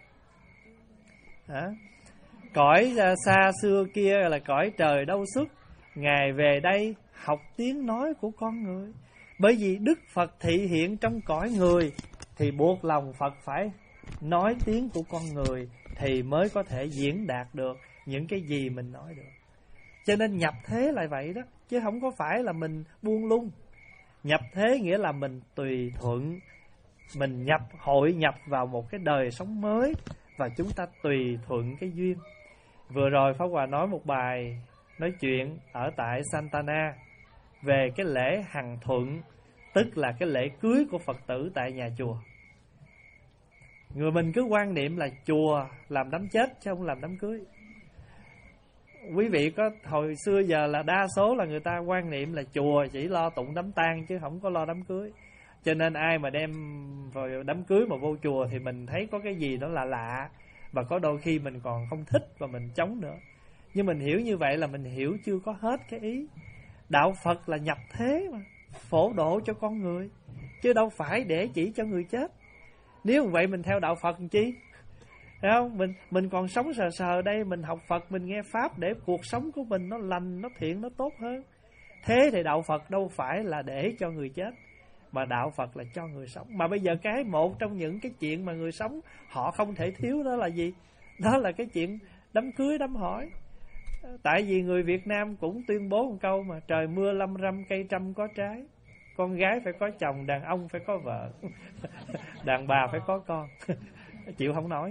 Hả? Cõi xa xưa kia là cõi trời đâu xuất, Ngài về đây học tiếng nói của con người. Bởi vì Đức Phật thị hiện trong cõi người, thì buộc lòng Phật phải nói tiếng của con người, thì mới có thể diễn đạt được những cái gì mình nói được. Cho nên nhập thế là vậy đó, chứ không có phải là mình buông lung. Nhập thế nghĩa là mình tùy thuận, mình nhập hội nhập vào một cái đời sống mới, và chúng ta tùy thuận cái duyên. Vừa rồi Pháp Hòa nói một bài nói chuyện ở tại Santana về cái lễ hằng thuận, tức là cái lễ cưới của Phật tử tại nhà chùa. Người mình cứ quan niệm là chùa làm đám chết chứ không làm đám cưới. Quý vị có hồi xưa giờ là đa số là người ta quan niệm là chùa chỉ lo tụng đám tang chứ không có lo đám cưới. Cho nên ai mà đem vào đám cưới mà vô chùa thì mình thấy có cái gì đó là lạ, và có đôi khi mình còn không thích và mình chống nữa. Nhưng mình hiểu như vậy là mình hiểu chưa có hết cái ý. Đạo Phật là nhập thế mà, phổ độ cho con người, chứ đâu phải để chỉ cho người chết. Nếu vậy mình theo đạo Phật làm chi? Thấy không? Mình, mình còn sống sờ sờ đây, mình học Phật, mình nghe Pháp để cuộc sống của mình nó lành, nó thiện, nó tốt hơn. Thế thì đạo Phật đâu phải là để cho người chết, mà đạo Phật là cho người sống. Mà bây giờ cái một trong những cái chuyện mà người sống họ không thể thiếu đó là gì? Đó là cái chuyện đám cưới, đám hỏi. Tại vì người Việt Nam cũng tuyên bố một câu mà: trời mưa lâm râm cây trăm có trái. Con gái phải có chồng, đàn ông phải có vợ, đàn bà phải có con. Chịu không nói.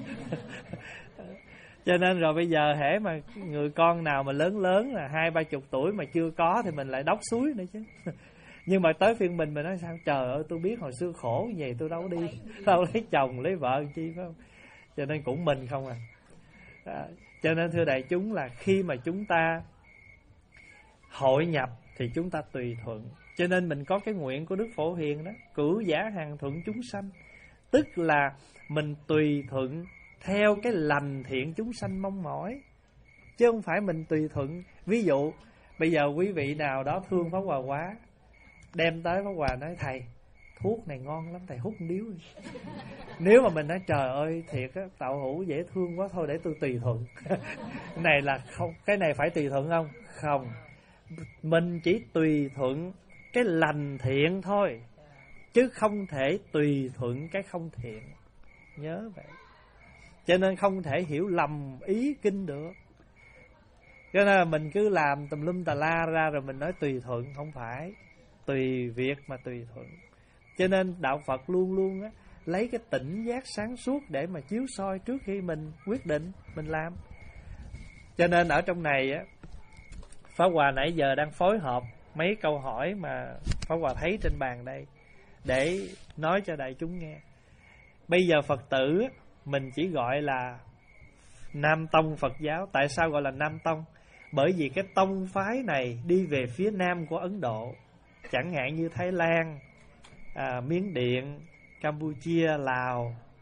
Cho nên rồi bây giờ hễ mà người con nào mà lớn lớn là hai ba chục tuổi mà chưa có thì mình lại đốc suối nữa chứ. Nhưng mà tới phiên mình mình nói sao? Trời ơi, tôi biết hồi xưa khổ như vậy tôi đâu đi, đâu lấy chồng lấy vợ chi, phải không? Cho nên cũng mình không à. À, cho nên thưa đại chúng là khi mà chúng ta hội nhập thì chúng ta tùy thuận. Cho nên mình có cái nguyện của Đức Phổ Hiền đó, cửu giả hàng thuận chúng sanh. Tức là mình tùy thuận theo cái lành thiện chúng sanh mong mỏi, chứ không phải mình tùy thuận. Ví dụ bây giờ quý vị nào đó thương Pháp Hòa quá, đem tới Pháp Hòa nói: thầy, thuốc này ngon lắm, thầy hút một điếu đi. Nếu mà mình nói trời ơi thiệt á, Tạo Hữu dễ thương quá, thôi để tôi tùy thuận. Cái này là không, cái này phải tùy thuận không? Không. Mình chỉ tùy thuận cái lành thiện thôi, chứ không thể tùy thuận cái không thiện. Nhớ vậy. Cho nên không thể hiểu lầm ý kinh được. Cho nên là mình cứ làm tùm lum tà la ra rồi mình nói tùy thuận. Không phải. Tùy việc mà tùy thuận. Cho nên đạo Phật luôn luôn á, lấy cái tỉnh giác sáng suốt để mà chiếu soi trước khi mình quyết định mình làm. Cho nên ở trong này á, Pháp Hòa nãy giờ đang phối hợp mấy câu hỏi mà Pháp Hòa thấy trên bàn đây để nói cho đại chúng nghe. Bây giờ Phật tử mình chỉ gọi là Nam Tông Phật giáo. Tại sao gọi là Nam Tông? Bởi vì cái tông phái này đi về phía nam của Ấn Độ, chẳng hạn như Thái Lan, à, Miến Điện, Campuchia, Lào,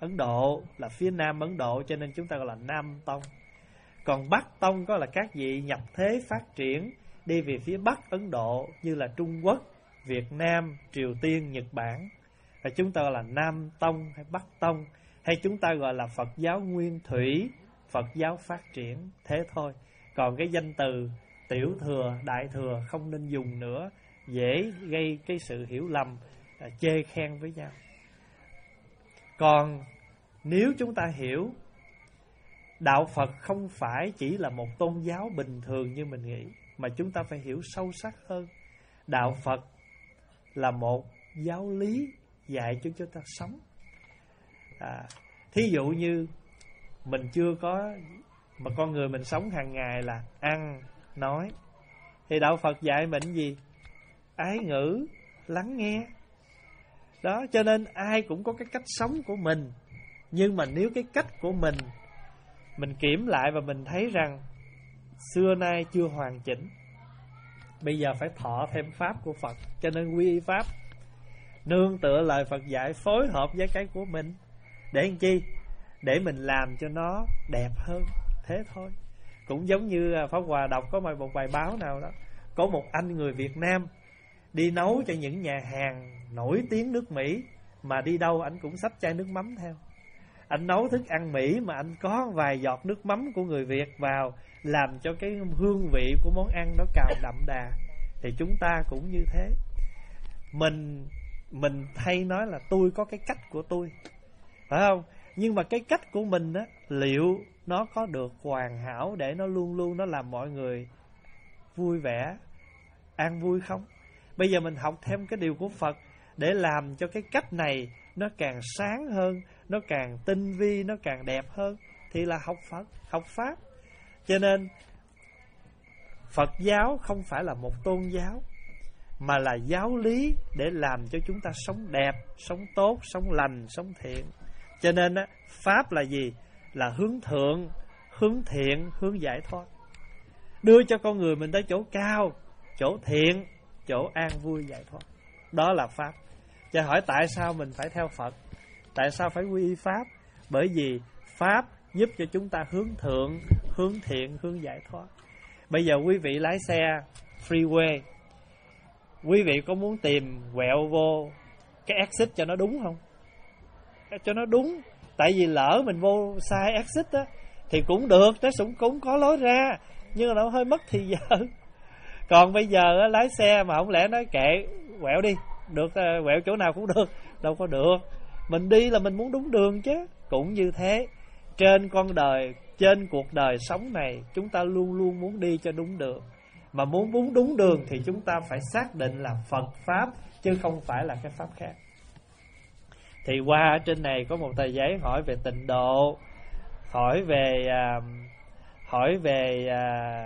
Ấn Độ, là phía Nam Ấn Độ, cho nên chúng ta gọi là Nam Tông. Còn Bắc Tông có là các vị nhập thế phát triển đi về phía Bắc Ấn Độ, như là Trung Quốc, Việt Nam, Triều Tiên, Nhật Bản, và chúng ta gọi là Nam Tông hay Bắc Tông, hay chúng ta gọi là Phật giáo nguyên thủy, Phật giáo phát triển, thế thôi. Còn cái danh từ tiểu thừa, đại thừa không nên dùng nữa, dễ gây cái sự hiểu lầm, chê khen với nhau. Còn nếu chúng ta hiểu đạo Phật không phải chỉ là một tôn giáo bình thường như mình nghĩ, mà chúng ta phải hiểu sâu sắc hơn. Đạo Phật là một giáo lý dạy cho chúng ta sống. à, Thí dụ như mình chưa có, mà con người mình sống hàng ngày là ăn, nói, thì đạo Phật dạy mình gì? Ái ngữ, lắng nghe. Đó, cho nên ai cũng có cái cách sống của mình. Nhưng mà nếu cái cách của mình mình kiểm lại và mình thấy rằng xưa nay chưa hoàn chỉnh, bây giờ phải thọ thêm pháp của Phật. Cho nên quy y pháp, nương tựa lời Phật dạy, phối hợp với cái của mình. Để làm chi? Để mình làm cho nó đẹp hơn. Thế thôi. Cũng giống như Pháp Hòa đọc có một bài báo nào đó, có một anh người Việt Nam đi nấu cho những nhà hàng nổi tiếng nước Mỹ, mà đi đâu anh cũng xách chai nước mắm theo. Anh nấu thức ăn Mỹ mà anh có vài giọt nước mắm của người Việt vào, làm cho cái hương vị của món ăn nó càng đậm đà. Thì chúng ta cũng như thế. Mình Mình hay nói là tôi có cái cách của tôi, phải không? Nhưng mà cái cách của mình á, liệu nó có được hoàn hảo để nó luôn luôn nó làm mọi người vui vẻ, an vui không? Bây giờ mình học thêm cái điều của Phật để làm cho cái cách này nó càng sáng hơn, nó càng tinh vi, nó càng đẹp hơn, thì là học Phật, học Pháp. Cho nên Phật giáo không phải là một tôn giáo, mà là giáo lý để làm cho chúng ta sống đẹp, sống tốt, sống lành, sống thiện. Cho nên á, Pháp là gì? Là hướng thượng, hướng thiện, hướng giải thoát, đưa cho con người mình tới chỗ cao, chỗ thiện, chỗ an vui giải thoát. Đó là Pháp. Cho hỏi tại sao mình phải theo Phật? Tại sao phải quy y Pháp? Bởi vì Pháp giúp cho chúng ta hướng thượng, hướng thiện, hướng giải thoát. Bây giờ quý vị lái xe freeway, quý vị có muốn tìm quẹo vô cái exit cho nó đúng không? Cho nó đúng. Tại vì lỡ mình vô sai exit á thì cũng được, nó cũng, cũng có lối ra, nhưng mà nó hơi mất thì giờ. Còn bây giờ á, lái xe mà không lẽ nói kệ quẹo đi, được quẹo chỗ nào cũng được, đâu có được. Mình đi là mình muốn đúng đường chứ. Cũng như thế, trên con đời, trên cuộc đời sống này, chúng ta luôn luôn muốn đi cho đúng đường. Mà muốn muốn đúng đường thì chúng ta phải xác định là Phật Pháp, chứ không phải là cái Pháp khác. Thì qua ở trên này có một tờ giấy hỏi về tịnh độ, hỏi về à, hỏi về à,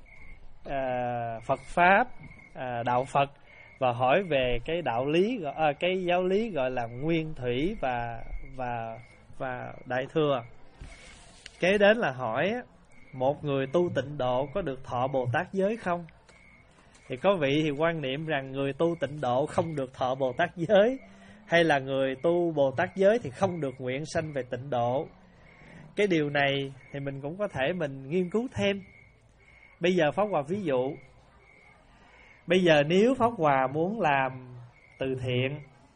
à, Phật Pháp, à, đạo Phật, và hỏi về cái đạo lý, à, cái giáo lý gọi là nguyên thủy và và và đại thừa. Kế đến là hỏi một người tu tịnh độ có được thọ Bồ Tát giới không? Thì có vị thì quan niệm rằng người tu tịnh độ không được thọ Bồ Tát giới, hay là người tu Bồ Tát giới thì không được nguyện sanh về tịnh độ. Cái điều này thì mình cũng có thể mình nghiên cứu thêm. Bây giờ Pháp Hòa ví dụ, bây giờ nếu Pháp Hòa muốn làm từ thiện,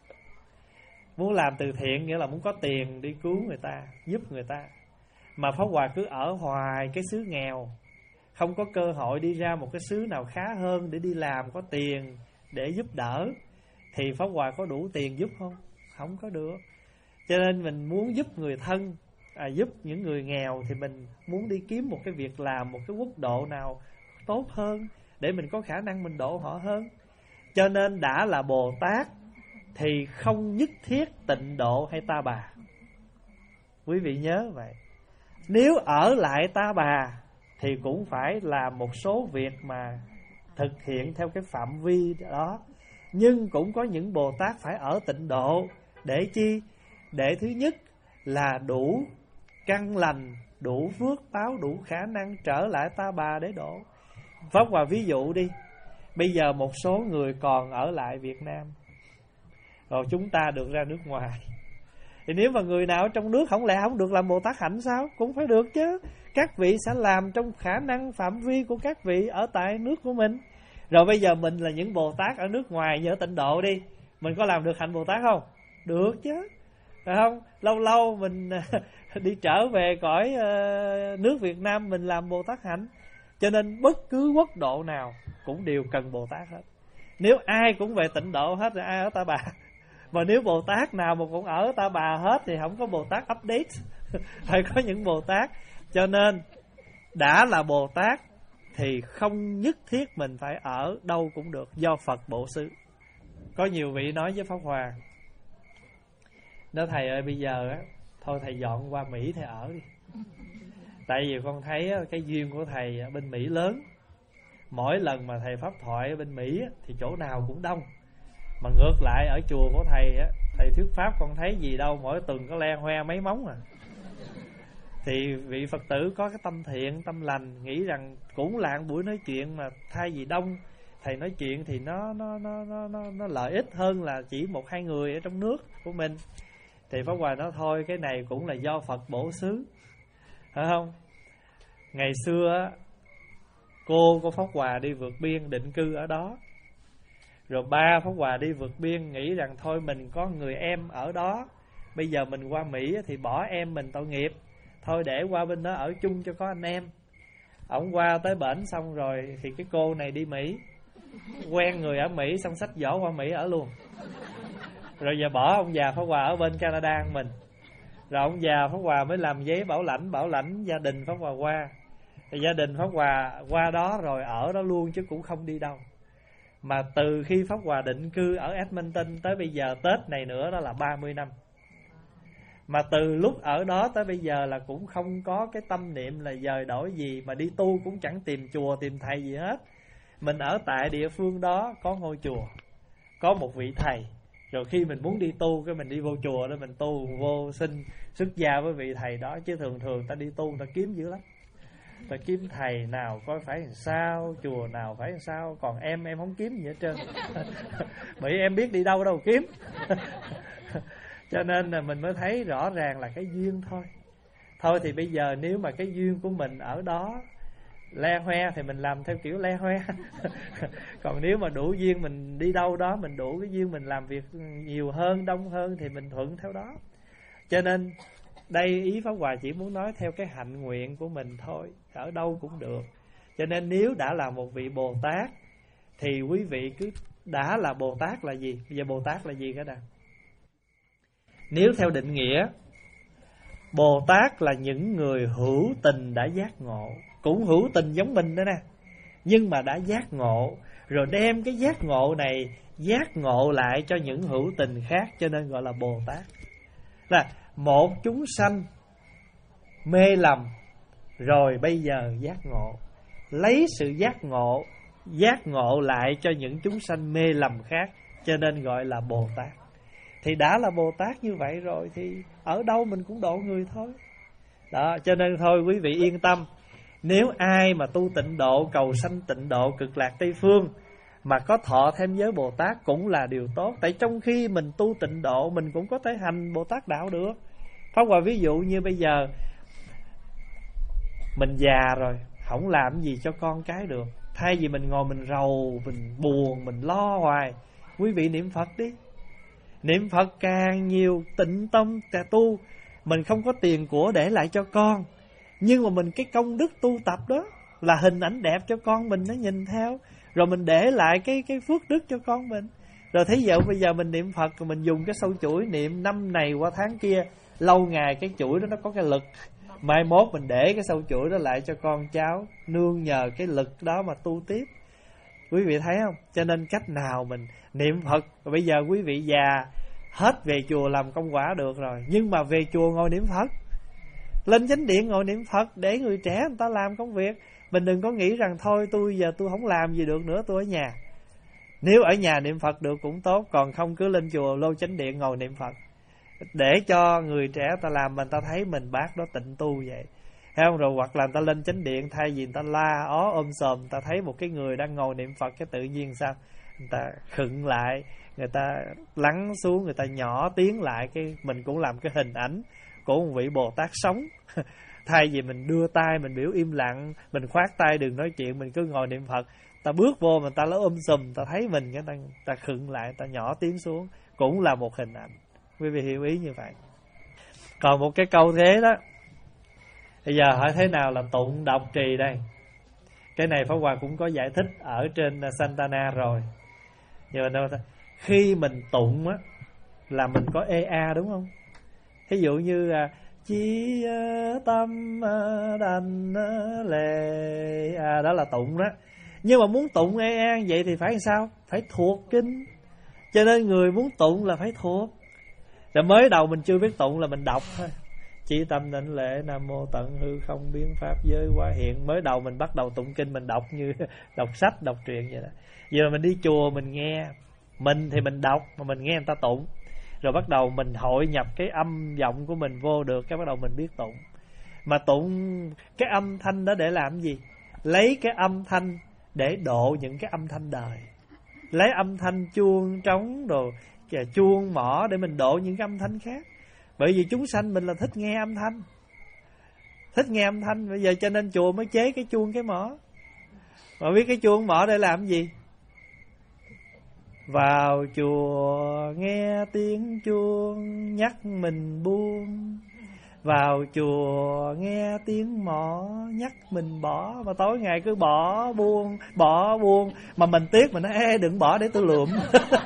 muốn làm từ thiện nghĩa là muốn có tiền đi cứu người ta, giúp người ta, mà Pháp Hòa cứ ở hoài cái xứ nghèo, không có cơ hội đi ra một cái xứ nào khá hơn để đi làm có tiền để giúp đỡ, thì Pháp Hòa có đủ tiền giúp không? Không có được. Cho nên mình muốn giúp người thân, à, giúp những người nghèo, thì mình muốn đi kiếm một cái việc làm, một cái quốc độ nào tốt hơn để mình có khả năng mình độ họ hơn. Cho nên đã là Bồ Tát thì không nhất thiết tịnh độ hay ta bà. Quý vị nhớ vậy. Nếu ở lại ta bà thì cũng phải làm một số việc mà thực hiện theo cái phạm vi đó. Nhưng cũng có những Bồ Tát phải ở tịnh độ. Để chi? Để thứ nhất là đủ căn lành, đủ phước báo, đủ khả năng trở lại ta bà để độ. Pháp Hòa ví dụ đi. Bây giờ một số người còn ở lại Việt Nam, rồi chúng ta được ra nước ngoài. Thì nếu mà người nào ở trong nước không lẽ không được làm Bồ Tát hạnh sao? Cũng phải được chứ. Các vị sẽ làm trong khả năng phạm vi của các vị ở tại nước của mình. Rồi bây giờ mình là những Bồ Tát ở nước ngoài như ở Tịnh Độ đi, mình có làm được hạnh Bồ Tát không? Được chứ, phải không? Lâu lâu mình đi trở về cõi nước Việt Nam mình làm Bồ Tát hạnh. Cho nên bất cứ quốc độ nào cũng đều cần Bồ Tát hết. Nếu ai cũng về Tịnh Độ hết thì ai ở Ta Bà? Mà nếu Bồ Tát nào mà cũng ở Ta Bà hết thì không có Bồ Tát update. Phải có những Bồ Tát. Cho nên đã là Bồ Tát thì không nhất thiết mình phải ở đâu cũng được, do Phật bổ xứ. Có nhiều vị nói với Pháp Hòa, nói thầy ơi bây giờ á, thôi thầy dọn qua Mỹ thầy ở đi. Tại vì con thấy cái duyên của thầy ở bên Mỹ lớn. Mỗi lần mà thầy pháp thoại ở bên Mỹ thì chỗ nào cũng đông. Mà ngược lại ở chùa của thầy á, thầy thuyết pháp con thấy gì đâu, mỗi tuần có le hoe mấy móng à. Thì vị Phật tử có cái tâm thiện, tâm lành, nghĩ rằng cũng là buổi nói chuyện mà thay vì đông, thầy nói chuyện thì nó nó nó nó nó, nó lợi ích hơn là chỉ một hai người ở trong nước của mình. Thì Pháp Hòa nói thôi cái này cũng là do Phật bổ xứ, phải không? Ngày xưa cô của Pháp Hòa đi vượt biên định cư ở đó, rồi ba Pháp Hòa đi vượt biên nghĩ rằng thôi mình có người em ở đó, bây giờ mình qua Mỹ thì bỏ em mình tội nghiệp, thôi để qua bên đó ở chung cho có anh em. Ổng qua tới bển xong rồi thì cái cô này đi Mỹ, quen người ở Mỹ xong xách giỏ qua Mỹ ở luôn. Rồi giờ bỏ ông già Pháp Hòa ở bên Canada mình. Rồi ông già Pháp Hòa mới làm giấy bảo lãnh, bảo lãnh gia đình Pháp Hòa qua. Thì gia đình Pháp Hòa qua đó rồi ở đó luôn chứ cũng không đi đâu. Mà từ khi Pháp Hòa định cư ở Edmonton tới bây giờ Tết này nữa đó là ba mươi năm. Mà từ lúc ở đó tới bây giờ là cũng không có cái tâm niệm là dời đổi gì, mà đi tu cũng chẳng tìm chùa tìm thầy gì hết. Mình ở tại địa phương đó có ngôi chùa, có một vị thầy. Rồi khi mình muốn đi tu cái mình đi vô chùa đó mình tu, vô xin xuất gia với vị thầy đó. Chứ thường thường ta đi tu ta kiếm dữ lắm, ta kiếm thầy nào coi phải làm sao, chùa nào phải làm sao. Còn em em không kiếm gì hết trơn. Bởi em biết đi đâu đâu kiếm. Cho nên là mình mới thấy rõ ràng là cái duyên thôi. Thôi thì bây giờ nếu mà cái duyên của mình ở đó le hoe thì mình làm theo kiểu le hoe. Còn nếu mà đủ duyên mình đi đâu đó, mình đủ cái duyên mình làm việc nhiều hơn, đông hơn thì mình thuận theo đó. Cho nên đây ý Pháp Hòa chỉ muốn nói theo cái hạnh nguyện của mình thôi, ở đâu cũng được. Cho nên nếu đã là một vị Bồ Tát thì quý vị cứ đã là Bồ Tát là gì? Bây giờ Bồ Tát là gì cả nào? Nếu theo định nghĩa, Bồ Tát là những người hữu tình đã giác ngộ. Cũng hữu tình giống mình đó nè, nhưng mà đã giác ngộ, rồi đem cái giác ngộ này giác ngộ lại cho những hữu tình khác, cho nên gọi là Bồ Tát. Là một chúng sanh mê lầm, rồi bây giờ giác ngộ, lấy sự giác ngộ giác ngộ lại cho những chúng sanh mê lầm khác, cho nên gọi là Bồ Tát. Thì đã là Bồ Tát như vậy rồi thì ở đâu mình cũng độ người thôi. Đó, cho nên thôi quý vị yên tâm. Nếu ai mà tu tịnh độ, cầu sanh tịnh độ cực lạc Tây Phương mà có thọ thêm giới Bồ Tát cũng là điều tốt. Tại trong khi mình tu tịnh độ mình cũng có thể hành Bồ Tát đạo được. Pháp Hòa ví dụ như bây giờ mình già rồi, không làm gì cho con cái được. Thay vì mình ngồi mình rầu, mình buồn, mình lo hoài, quý vị niệm Phật đi. Niệm Phật càng nhiều, tịnh tâm tà tu. Mình không có tiền của để lại cho con, nhưng mà mình cái công đức tu tập đó là hình ảnh đẹp cho con mình nó nhìn theo. Rồi mình để lại cái cái phước đức cho con mình. Rồi thấy vậy bây giờ mình niệm Phật, rồi mình dùng cái sâu chuỗi niệm năm này qua tháng kia, lâu ngày cái chuỗi đó nó có cái lực. Mai mốt mình để cái sâu chuỗi đó lại cho con cháu, nương nhờ cái lực đó mà tu tiếp. Quý vị thấy không? Cho nên cách nào mình niệm Phật. Rồi bây giờ quý vị già hết về chùa làm công quả được rồi, nhưng mà về chùa ngồi niệm Phật, lên chánh điện ngồi niệm Phật, để người trẻ người ta làm công việc. Mình đừng có nghĩ rằng thôi tôi giờ tôi không làm gì được nữa, tôi ở nhà. Nếu ở nhà niệm Phật được cũng tốt, còn không cứ lên chùa lô chánh điện ngồi niệm Phật, để cho người trẻ ta làm mà người ta thấy mình bác đó tịnh tu vậy, thấy không? Rồi hoặc là người ta lên chánh điện, thay vì người ta la ó ôm sòm, người ta thấy một cái người đang ngồi niệm Phật, cái tự nhiên sao người ta khựng lại, người ta lắng xuống, người ta nhỏ tiếng lại, cái mình cũng làm cái hình ảnh của một vị Bồ Tát sống. Thay vì mình đưa tay, mình biểu im lặng, mình khoát tay đừng nói chuyện, mình cứ ngồi niệm Phật. Ta bước vô mà ta lấy um sùm, ta thấy mình, cái ta, ta khựng lại, ta nhỏ tiếng xuống, cũng là một hình ảnh. Quý vị hiểu ý như vậy. Còn một cái câu thế đó, bây giờ hỏi thế nào là tụng đọc trì đây? Cái này Pháp Hòa cũng có giải thích ở trên Santana rồi. Nhưng mà khi mình tụng á, là mình có ê a đúng không? Ví dụ như là Chí tâm đành lệ, à, đó là tụng đó. Nhưng mà muốn tụng ê a vậy thì phải làm sao? Phải thuộc kinh. Cho nên người muốn tụng là phải thuộc. Rồi mới đầu mình chưa biết tụng là mình đọc thôi. Chí tâm đảnh lễ Nam Mô Tận Hư Không Biến Pháp Giới Hóa Hiện. Mới đầu mình bắt đầu tụng kinh, mình đọc như đọc sách, đọc truyện vậy đó. Giờ mình đi chùa mình nghe, mình thì mình đọc mà mình nghe người ta tụng. Rồi bắt đầu mình hội nhập cái âm giọng của mình vô được, cái bắt đầu mình biết tụng. Mà tụng cái âm thanh đó để làm gì? Lấy cái âm thanh để độ những cái âm thanh đời. Lấy âm thanh chuông trống rồi chuông mõ để mình độ những cái âm thanh khác. Bởi vì chúng sanh mình là thích nghe âm thanh, thích nghe âm thanh. Bây giờ cho nên chùa mới chế cái chuông cái mõ. Mà biết cái chuông mõ để làm gì? Vào chùa nghe tiếng chuông nhắc mình buông, vào chùa nghe tiếng mõ nhắc mình bỏ. Mà tối ngày cứ bỏ buông, bỏ buông. Mà mình tiếc, mình nói ê đừng bỏ để tôi lượm.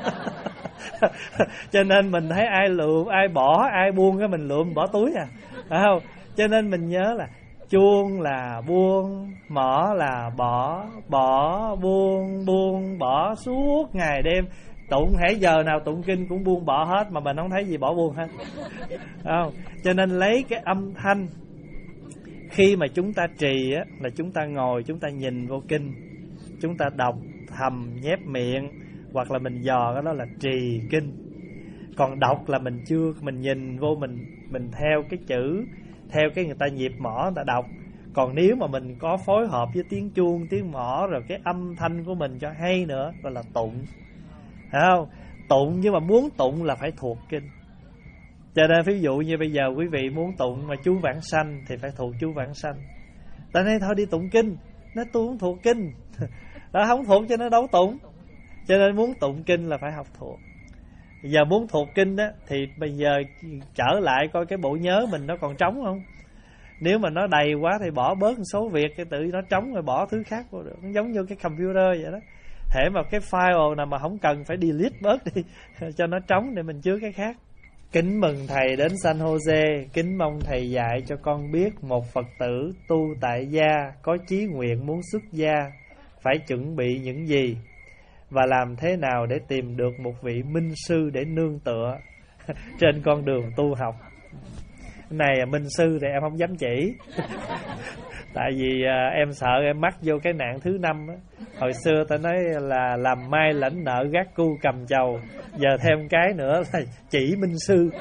Cho nên mình thấy ai lượm, ai bỏ, ai buông cái mình lượm bỏ túi à, phải không? Cho nên mình nhớ là chuông là buông, mỏ là bỏ, bỏ buông, buông bỏ suốt ngày đêm. Tụng hễ giờ nào tụng kinh cũng buông bỏ hết, mà mình không thấy gì bỏ buông hết, không? Cho nên lấy cái âm thanh khi mà chúng ta trì á, là chúng ta ngồi, chúng ta nhìn vô kinh, chúng ta đọc thầm nhép miệng, hoặc là mình dò, cái đó là trì kinh. Còn đọc là mình chưa, mình nhìn vô, mình mình theo cái chữ, theo cái người ta nhịp mõ người ta đọc. Còn nếu mà mình có phối hợp với tiếng chuông, tiếng mõ, rồi cái âm thanh của mình cho hay nữa, gọi là tụng. Thấy không? Tụng, nhưng mà muốn tụng là phải thuộc kinh. Cho nên ví dụ như bây giờ quý vị muốn tụng mà chú Vãng Sanh thì phải thuộc chú Vãng Sanh. Ta nói thôi đi tụng kinh, nó tôi không thuộc kinh. Đó, không thuộc cho nó đâu tụng. Cho nên muốn tụng kinh là phải học thuộc. Giờ muốn thuộc kinh á, thì bây giờ trở lại coi cái bộ nhớ mình nó còn trống không. Nếu mà nó đầy quá thì bỏ bớt một số việc, cái tự nó trống rồi bỏ thứ khác vô được. Nó giống như cái computer vậy đó. Hễ mà cái file nào mà không cần phải delete bớt đi cho nó trống để mình chứa cái khác. Kính mừng Thầy đến San Jose. Kính mong Thầy dạy cho con biết một Phật tử tu tại gia có chí nguyện muốn xuất gia phải chuẩn bị những gì, và làm thế nào để tìm được một vị minh sư để nương tựa trên con đường tu học. Cái này minh sư thì em không dám chỉ. Tại vì à, em sợ em mắc vô cái nạn thứ năm á. Hồi xưa ta nói là làm mai lãnh nợ gác cu cầm chầu, giờ thêm cái nữa là chỉ minh sư.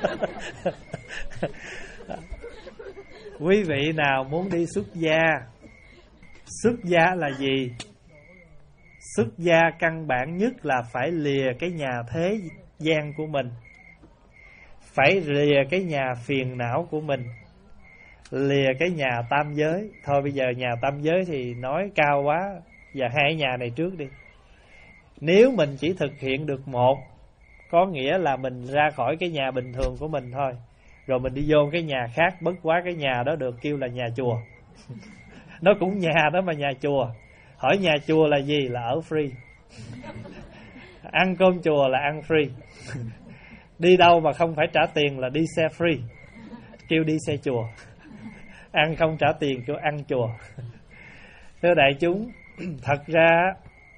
Quý vị nào muốn đi xuất gia? Xuất gia là gì? Xuất gia căn bản nhất là phải lìa cái nhà thế gian của mình, phải lìa cái nhà phiền não của mình, lìa cái nhà tam giới. Thôi bây giờ nhà tam giới thì nói cao quá, giờ hai nhà này trước đi. Nếu mình chỉ thực hiện được một, có nghĩa là mình ra khỏi cái nhà bình thường của mình thôi, rồi mình đi vô cái nhà khác, bất quá cái nhà đó được kêu là nhà chùa. Nó cũng nhà đó mà nhà chùa. Hỏi nhà chùa là gì? Là ở free. Ăn cơm chùa là ăn free. Đi đâu mà không phải trả tiền là đi xe free, kêu đi xe chùa. Ăn không trả tiền kêu ăn chùa. Thưa đại chúng, thật ra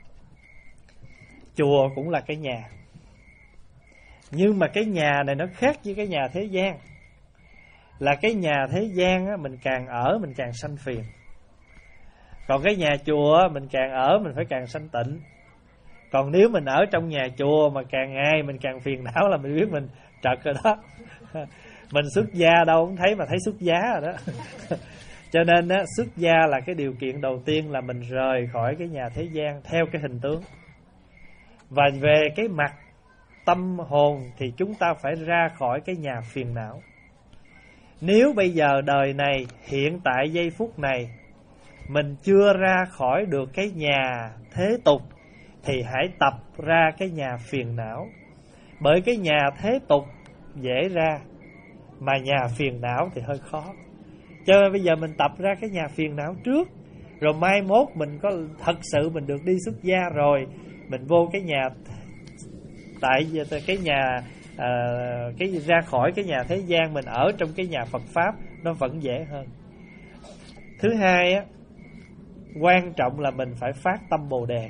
chùa cũng là cái nhà, nhưng mà cái nhà này nó khác với cái nhà thế gian. Là cái nhà thế gian á, mình càng ở mình càng sanh phiền. Còn cái nhà chùa mình càng ở mình phải càng sanh tịnh. Còn nếu mình ở trong nhà chùa mà càng ngày mình càng phiền não là mình biết mình trật rồi đó. Mình xuất gia đâu không thấy mà thấy xuất giá rồi đó. Cho nên á, xuất gia là cái điều kiện đầu tiên là mình rời khỏi cái nhà thế gian theo cái hình tướng. Và về cái mặt tâm hồn thì chúng ta phải ra khỏi cái nhà phiền não. Nếu bây giờ đời này, hiện tại giây phút này, mình chưa ra khỏi được cái nhà thế tục, thì hãy tập ra cái nhà phiền não. Bởi cái nhà thế tục dễ ra, mà nhà phiền não thì hơi khó. Cho nên bây giờ mình tập ra cái nhà phiền não trước, rồi mai mốt mình có thật sự mình được đi xuất gia rồi, mình vô cái nhà, tại cái nhà à, cái ra khỏi cái nhà thế gian, mình ở trong cái nhà Phật Pháp nó vẫn dễ hơn. Thứ hai á, quan trọng là mình phải phát tâm Bồ Đề.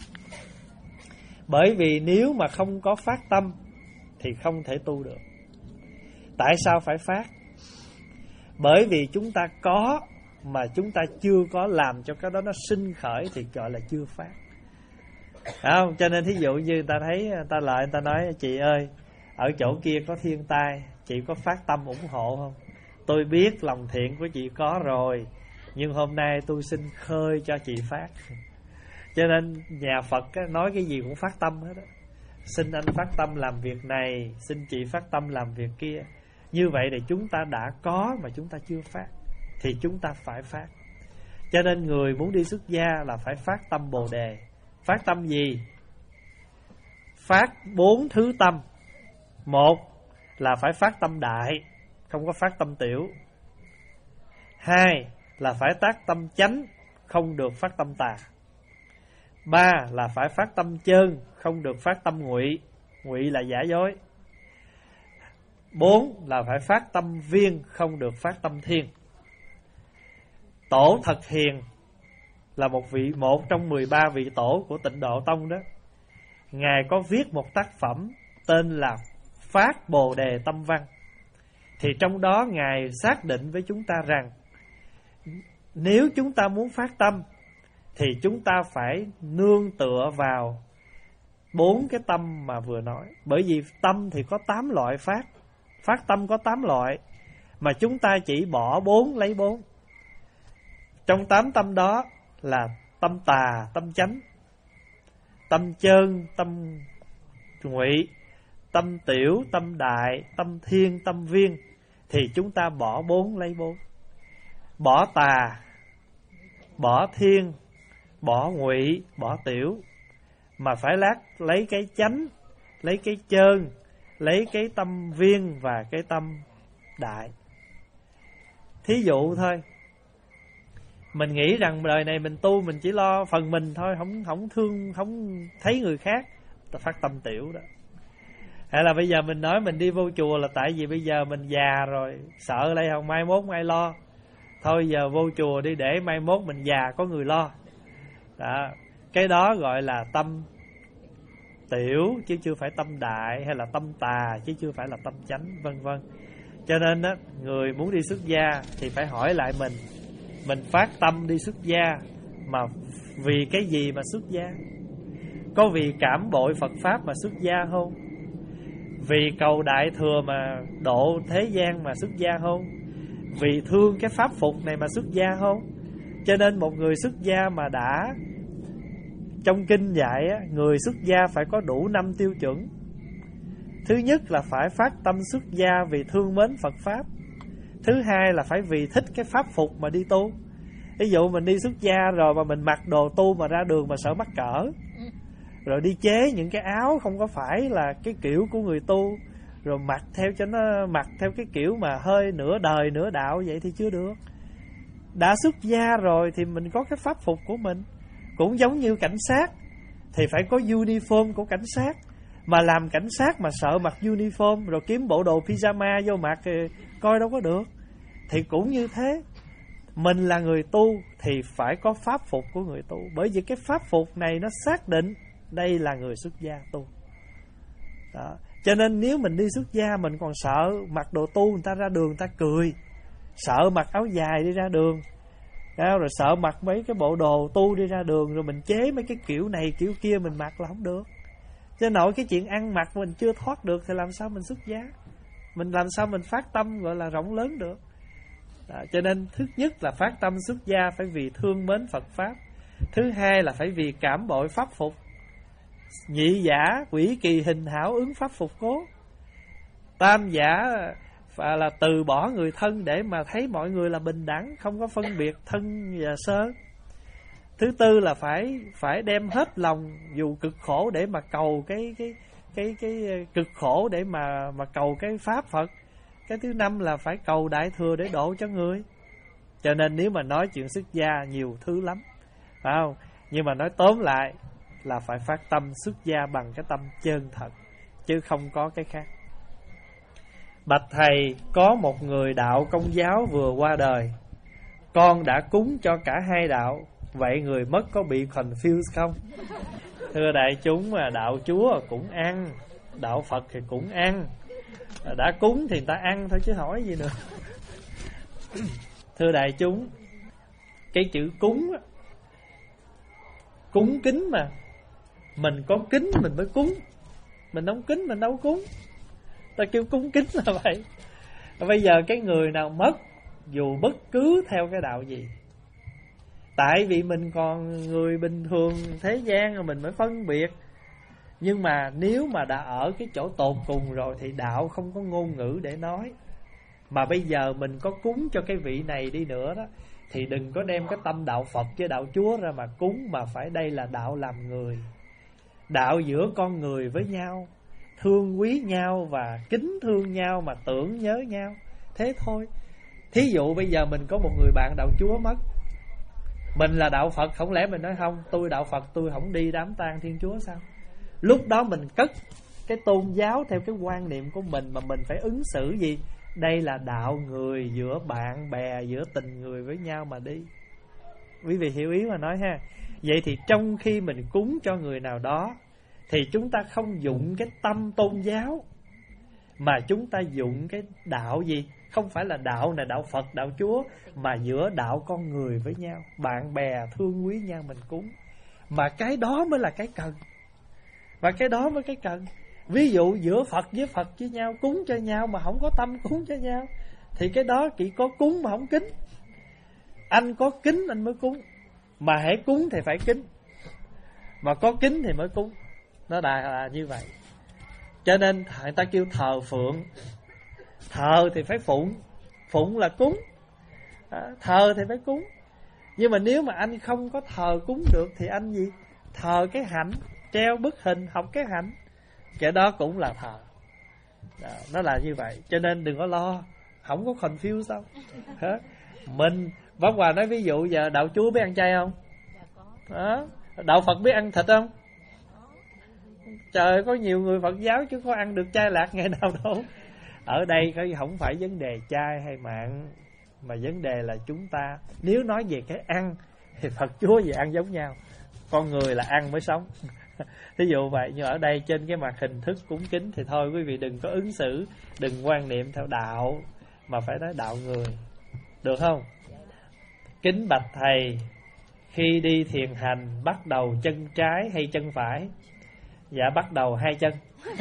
Bởi vì nếu mà không có phát tâm thì không thể tu được. Tại sao phải phát? Bởi vì chúng ta có mà chúng ta chưa có làm cho cái đó nó sinh khởi thì gọi là chưa phát. Không? Cho nên thí dụ như người ta thấy, người ta lại người ta nói: chị ơi, ở chỗ kia có thiên tai, chị có phát tâm ủng hộ không? Tôi biết lòng thiện của chị có rồi, nhưng hôm nay tôi xin khơi cho chị phát. Cho nên nhà Phật nói cái gì cũng phát tâm hết đó. Xin anh phát tâm làm việc này, xin chị phát tâm làm việc kia. Như vậy thì chúng ta đã có mà chúng ta chưa phát, thì chúng ta phải phát. Cho nên người muốn đi xuất gia là phải phát tâm Bồ Đề. Phát tâm gì? Phát bốn thứ tâm. Một là phải phát tâm đại, không có phát tâm tiểu. Hai là phải tác tâm chánh, không được phát tâm tà. Ba là phải phát tâm chơn, không được phát tâm ngụy. Ngụy là giả dối. Bốn là phải phát tâm viên, không được phát tâm thiên. Tổ Thật Hiền là một vị một trong mười ba vị tổ của Tịnh Độ Tông đó. Ngài có viết một tác phẩm tên là Phát Bồ Đề Tâm Văn. Thì trong đó Ngài xác định với chúng ta rằng nếu chúng ta muốn phát tâm thì chúng ta phải nương tựa vào bốn cái tâm mà vừa nói. Bởi vì tâm thì có tám loại phát. Phát tâm có tám loại, mà chúng ta chỉ bỏ bốn lấy bốn. Trong tám tâm đó là tâm tà, tâm chánh, tâm chơn, tâm ngụy, tâm tiểu, tâm đại, tâm thiên, tâm viên. Thì chúng ta bỏ bốn lấy bốn. Bỏ tà, bỏ thiên, bỏ ngụy, bỏ tiểu, mà phải lát lấy cái chánh, lấy cái chơn, lấy cái tâm viên và cái tâm đại. Thí dụ thôi, mình nghĩ rằng đời này mình tu mình chỉ lo phần mình thôi, không không thương, không thấy người khác, ta phát tâm tiểu đó. Hay là bây giờ mình nói mình đi vô chùa là tại vì bây giờ mình già rồi, sợ đây không mai mốt không ai lo, thôi giờ vô chùa đi để mai mốt mình già có người lo đó. Cái đó gọi là tâm tiểu chứ chưa phải tâm đại, hay là tâm tà chứ chưa phải là tâm chánh, vân vân. Cho nên á, người muốn đi xuất gia thì phải hỏi lại mình, mình phát tâm đi xuất gia mà vì cái gì mà xuất gia? Có vì cảm bội Phật Pháp mà xuất gia không? Vì cầu Đại Thừa mà độ thế gian mà xuất gia không? Vì thương cái pháp phục này mà xuất gia không? Cho nên một người xuất gia mà đã, trong kinh dạy á, người xuất gia phải có đủ năm tiêu chuẩn. Thứ nhất là phải phát tâm xuất gia vì thương mến Phật Pháp. Thứ hai là phải vì thích cái pháp phục mà đi tu. Ví dụ mình đi xuất gia rồi mà mình mặc đồ tu mà ra đường mà sợ mắc cỡ, rồi đi chế những cái áo không có phải là cái kiểu của người tu, rồi mặc theo cho nó mặc theo cái kiểu mà hơi nửa đời nửa đạo, vậy thì chưa được. Đã xuất gia rồi thì mình có cái pháp phục của mình. Cũng giống như cảnh sát thì phải có uniform của cảnh sát. Mà làm cảnh sát mà sợ mặc uniform rồi kiếm bộ đồ pyjama vô mặc thì coi đâu có được. Thì cũng như thế, mình là người tu thì phải có pháp phục của người tu. Bởi vì cái pháp phục này nó xác định đây là người xuất gia tu đó. Cho nên nếu mình đi xuất gia mình còn sợ mặc đồ tu người ta ra đường người ta cười, sợ mặc áo dài đi ra đường đó, rồi sợ mặc mấy cái bộ đồ tu đi ra đường, rồi mình chế mấy cái kiểu này kiểu kia mình mặc là không được. Cho nội cái chuyện ăn mặc mình chưa thoát được thì làm sao mình xuất gia? Mình làm sao mình phát tâm gọi là rộng lớn được đó. Cho nên thứ nhất là phát tâm xuất gia phải vì thương mến Phật Pháp. Thứ hai là phải vì cảm bội pháp phục. Nhị giả quỷ kỳ hình hảo ứng pháp phục cố. Tam giả phải là từ bỏ người thân để mà thấy mọi người là bình đẳng, không có phân biệt thân và sơ. Thứ tư là phải phải đem hết lòng dù cực khổ để mà cầu cái cái cái cái cực khổ để mà mà cầu cái pháp Phật. Cái thứ năm là phải cầu đại thừa để độ cho người. Cho nên nếu mà nói chuyện xuất gia nhiều thứ lắm, phải không? Nhưng mà nói tóm lại là phải phát tâm xuất gia bằng cái tâm chân thật, chứ không có cái khác. Bạch thầy, có một người đạo Công giáo vừa qua đời, con đã cúng cho cả hai đạo, vậy người mất có bị confused không? Thưa đại chúng, mà đạo Chúa cũng ăn, đạo Phật thì cũng ăn, đã cúng thì người ta ăn thôi chứ hỏi gì nữa. Thưa đại chúng, cái chữ cúng, cúng kính mà, mình có kính mình mới cúng, mình không kính mình đâu cúng. Ta kêu cúng kính là vậy. Bây giờ cái người nào mất, dù bất cứ theo cái đạo gì, tại vì mình còn người bình thường thế gian rồi mình mới phân biệt. Nhưng mà nếu mà đã ở cái chỗ tột cùng rồi thì đạo không có ngôn ngữ để nói. Mà bây giờ mình có cúng cho cái vị này đi nữa đó, thì đừng có đem cái tâm đạo Phật với đạo Chúa ra mà cúng, mà phải đây là đạo làm người, đạo giữa con người với nhau, thương quý nhau và kính thương nhau mà tưởng nhớ nhau. Thế thôi. Thí dụ bây giờ mình có một người bạn đạo Chúa mất, mình là đạo Phật, không lẽ mình nói không, tôi đạo Phật tôi không đi đám tang Thiên Chúa sao? Lúc đó mình cất cái tôn giáo theo cái quan niệm của mình, mà mình phải ứng xử gì? Đây là đạo người, giữa bạn bè, giữa tình người với nhau mà đi. Quý vị hiểu ý mà nói ha. Vậy thì trong khi mình cúng cho người nào đó, thì chúng ta không dụng cái tâm tôn giáo, mà chúng ta dụng cái đạo gì? Không phải là đạo này đạo Phật, đạo Chúa, mà giữa đạo con người với nhau, bạn bè thương quý nhau mình cúng. Mà cái đó mới là cái cần, và cái đó mới cái cần. Ví dụ giữa Phật với Phật với nhau, cúng cho nhau mà không có tâm cúng cho nhau, thì cái đó chỉ có cúng mà không kính. Anh có kính anh mới cúng, mà hãy cúng thì phải kính, mà có kính thì mới cúng. Nó là, là như vậy. Cho nên người ta kêu thờ phượng. Thờ thì phải phụng, phụng là cúng, à, thờ thì phải cúng. Nhưng mà nếu mà anh không có thờ cúng được thì anh gì? Thờ cái hạnh, treo bức hình, học cái hạnh, cái đó cũng là thờ. Đó, nó là như vậy. Cho nên đừng có lo, không có confuse đâu. Hả? Mình, Pháp Hòa nói ví dụ giờ đạo Chúa biết ăn chay không? Đó. Đạo Phật biết ăn thịt không? Trời, có nhiều người Phật giáo chứ có ăn được chay lạc ngày nào đâu. Ở đây không phải vấn đề chay hay mặn, mà vấn đề là chúng ta, nếu nói về cái ăn thì Phật Chúa về ăn giống nhau, con người là ăn mới sống. Thí dụ vậy. Nhưng ở đây trên cái mặt hình thức cúng kính thì thôi quý vị đừng có ứng xử, đừng quan niệm theo đạo, mà phải nói đạo người. Được không? Kính bạch thầy, khi đi thiền hành bắt đầu chân trái hay chân phải? Dạ bắt đầu hai chân.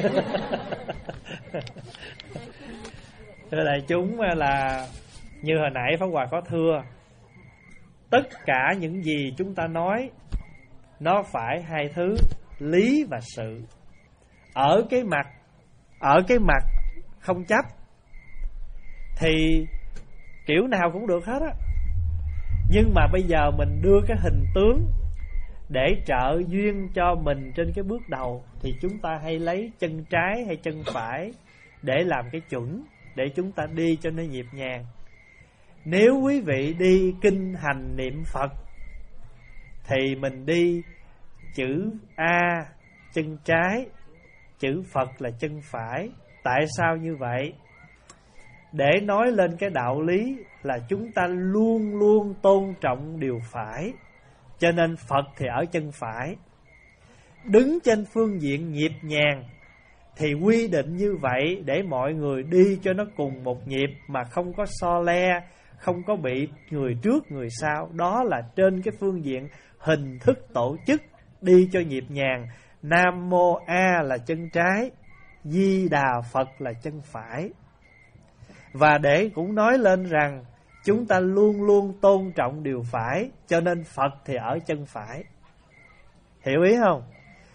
Thưa đại chúng, là như hồi nãy Pháp Hòa có thưa, tất cả những gì chúng ta nói nó phải hai thứ, lý và sự. Ở cái mặt Ở cái mặt không chấp thì kiểu nào cũng được hết á. Nhưng mà bây giờ mình đưa cái hình tướng để trợ duyên cho mình trên cái bước đầu, thì chúng ta hay lấy chân trái hay chân phải để làm cái chuẩn, để chúng ta đi cho nó nhịp nhàng. Nếu quý vị đi kinh hành niệm Phật thì mình đi chữ A chân trái, chữ Phật là chân phải. Tại sao như vậy? Để nói lên cái đạo lý là chúng ta luôn luôn tôn trọng điều phải, cho nên Phật thì ở chân phải. Đứng trên phương diện nhịp nhàng thì quy định như vậy để mọi người đi cho nó cùng một nhịp, mà không có so le, không có bị người trước người sau. Đó là trên cái phương diện hình thức tổ chức, đi cho nhịp nhàng. Nam Mô A là chân trái, Di Đà Phật là chân phải. Và để cũng nói lên rằng chúng ta luôn luôn tôn trọng điều phải, cho nên Phật thì ở chân phải. Hiểu ý không?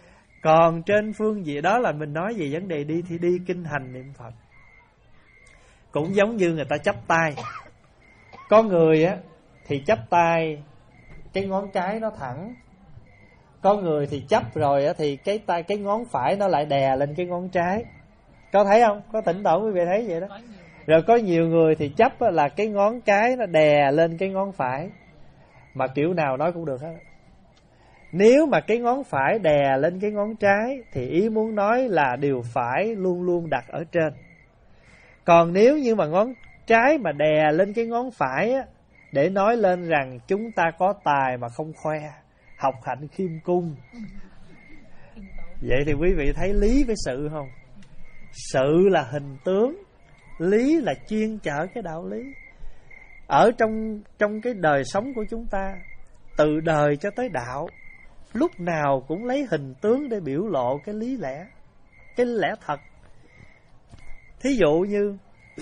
Còn trên phương diện đó là mình nói về vấn đề đi thì đi kinh hành niệm Phật. Cũng giống như người ta chắp tay. Có người á thì chắp tay cái ngón cái nó thẳng. Có người thì chắp rồi á thì cái tay cái ngón phải nó lại đè lên cái ngón trái. Có thấy không? Có thỉnh thoảng quý vị thấy vậy đó. Rồi có nhiều người thì chắp là cái ngón cái nó đè lên cái ngón phải. Mà kiểu nào nói cũng được hết. Nếu mà cái ngón phải đè lên cái ngón trái thì ý muốn nói là điều phải luôn luôn đặt ở trên. Còn nếu như mà ngón trái mà đè lên cái ngón phải á, để nói lên rằng chúng ta có tài mà không khoe, học hạnh khiêm cung. Vậy thì quý vị thấy lý với sự không? Sự là hình tướng, lý là chuyên chở cái đạo lý. Ở trong trong cái đời sống của chúng ta, từ đời cho tới đạo, lúc nào cũng lấy hình tướng để biểu lộ cái lý lẽ, cái lẽ thật. Thí dụ như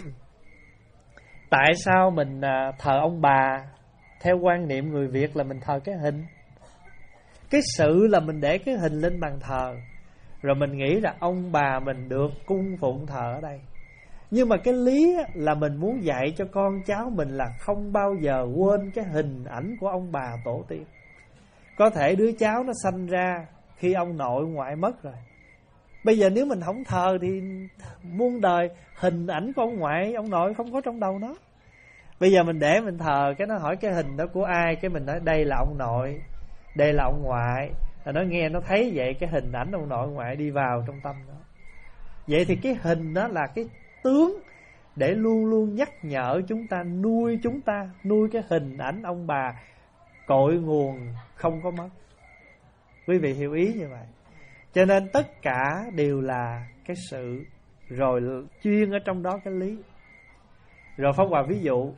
tại sao mình thờ ông bà? Theo quan niệm người Việt là mình thờ cái hình. Cái sự là mình để cái hình lên bàn thờ, rồi mình nghĩ là ông bà mình được cung phụng thờ ở đây. Nhưng mà cái lý là mình muốn dạy cho con cháu mình là không bao giờ quên cái hình ảnh của ông bà tổ tiên. Có thể đứa cháu nó sanh ra khi ông nội ngoại mất rồi. Bây giờ nếu mình không thờ thì muôn đời hình ảnh của ông ngoại, ông nội không có trong đầu nó. Bây giờ mình để mình thờ, cái nó hỏi cái hình đó của ai, cái mình nói đây là ông nội, đây là ông ngoại. Rồi nó nghe nó thấy vậy, cái hình ảnh ông nội ông ngoại đi vào trong tâm đó. Vậy thì cái hình đó là cái tướng để luôn luôn nhắc nhở chúng ta, nuôi chúng ta, nuôi cái hình ảnh ông bà cội nguồn không có mất. Quý vị hiểu ý như vậy. Cho nên tất cả đều là cái sự, rồi chuyên ở trong đó cái lý. Rồi Pháp Hòa ví dụ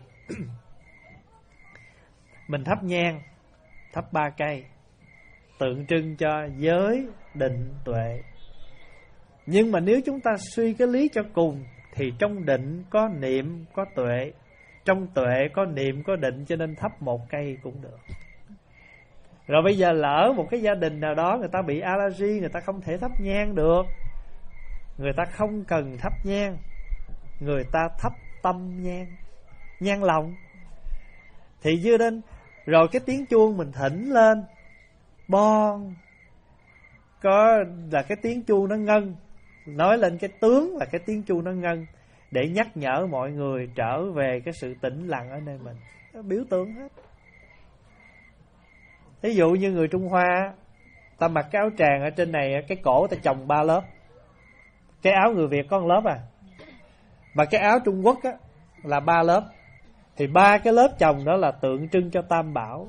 mình thắp nhang, thắp ba cây, tượng trưng cho giới, định, tuệ. Nhưng mà nếu chúng ta suy cái lý cho cùng thì trong định có niệm, có tuệ. Trong tuệ có niệm, có định, cho nên thắp một cây cũng được. Rồi bây giờ lỡ một cái gia đình nào đó người ta bị allergy, người ta không thể thắp nhang được, người ta không cần thắp nhang, người ta thắp tâm nhang, nhang lòng. Thì dư đến rồi cái tiếng chuông mình thỉnh lên, bon, có là cái tiếng chuông nó ngân, nói lên cái tướng là cái tiếng chuông nó ngân, để nhắc nhở mọi người trở về cái sự tĩnh lặng ở nơi mình. Nó biểu tượng hết. Ví dụ như người Trung Hoa, ta mặc cái áo tràng ở trên này, cái cổ ta chồng ba lớp. Cái áo người Việt có một lớp à. Mà cái áo Trung Quốc á, là ba lớp. Thì ba cái lớp chồng đó là tượng trưng cho Tam Bảo.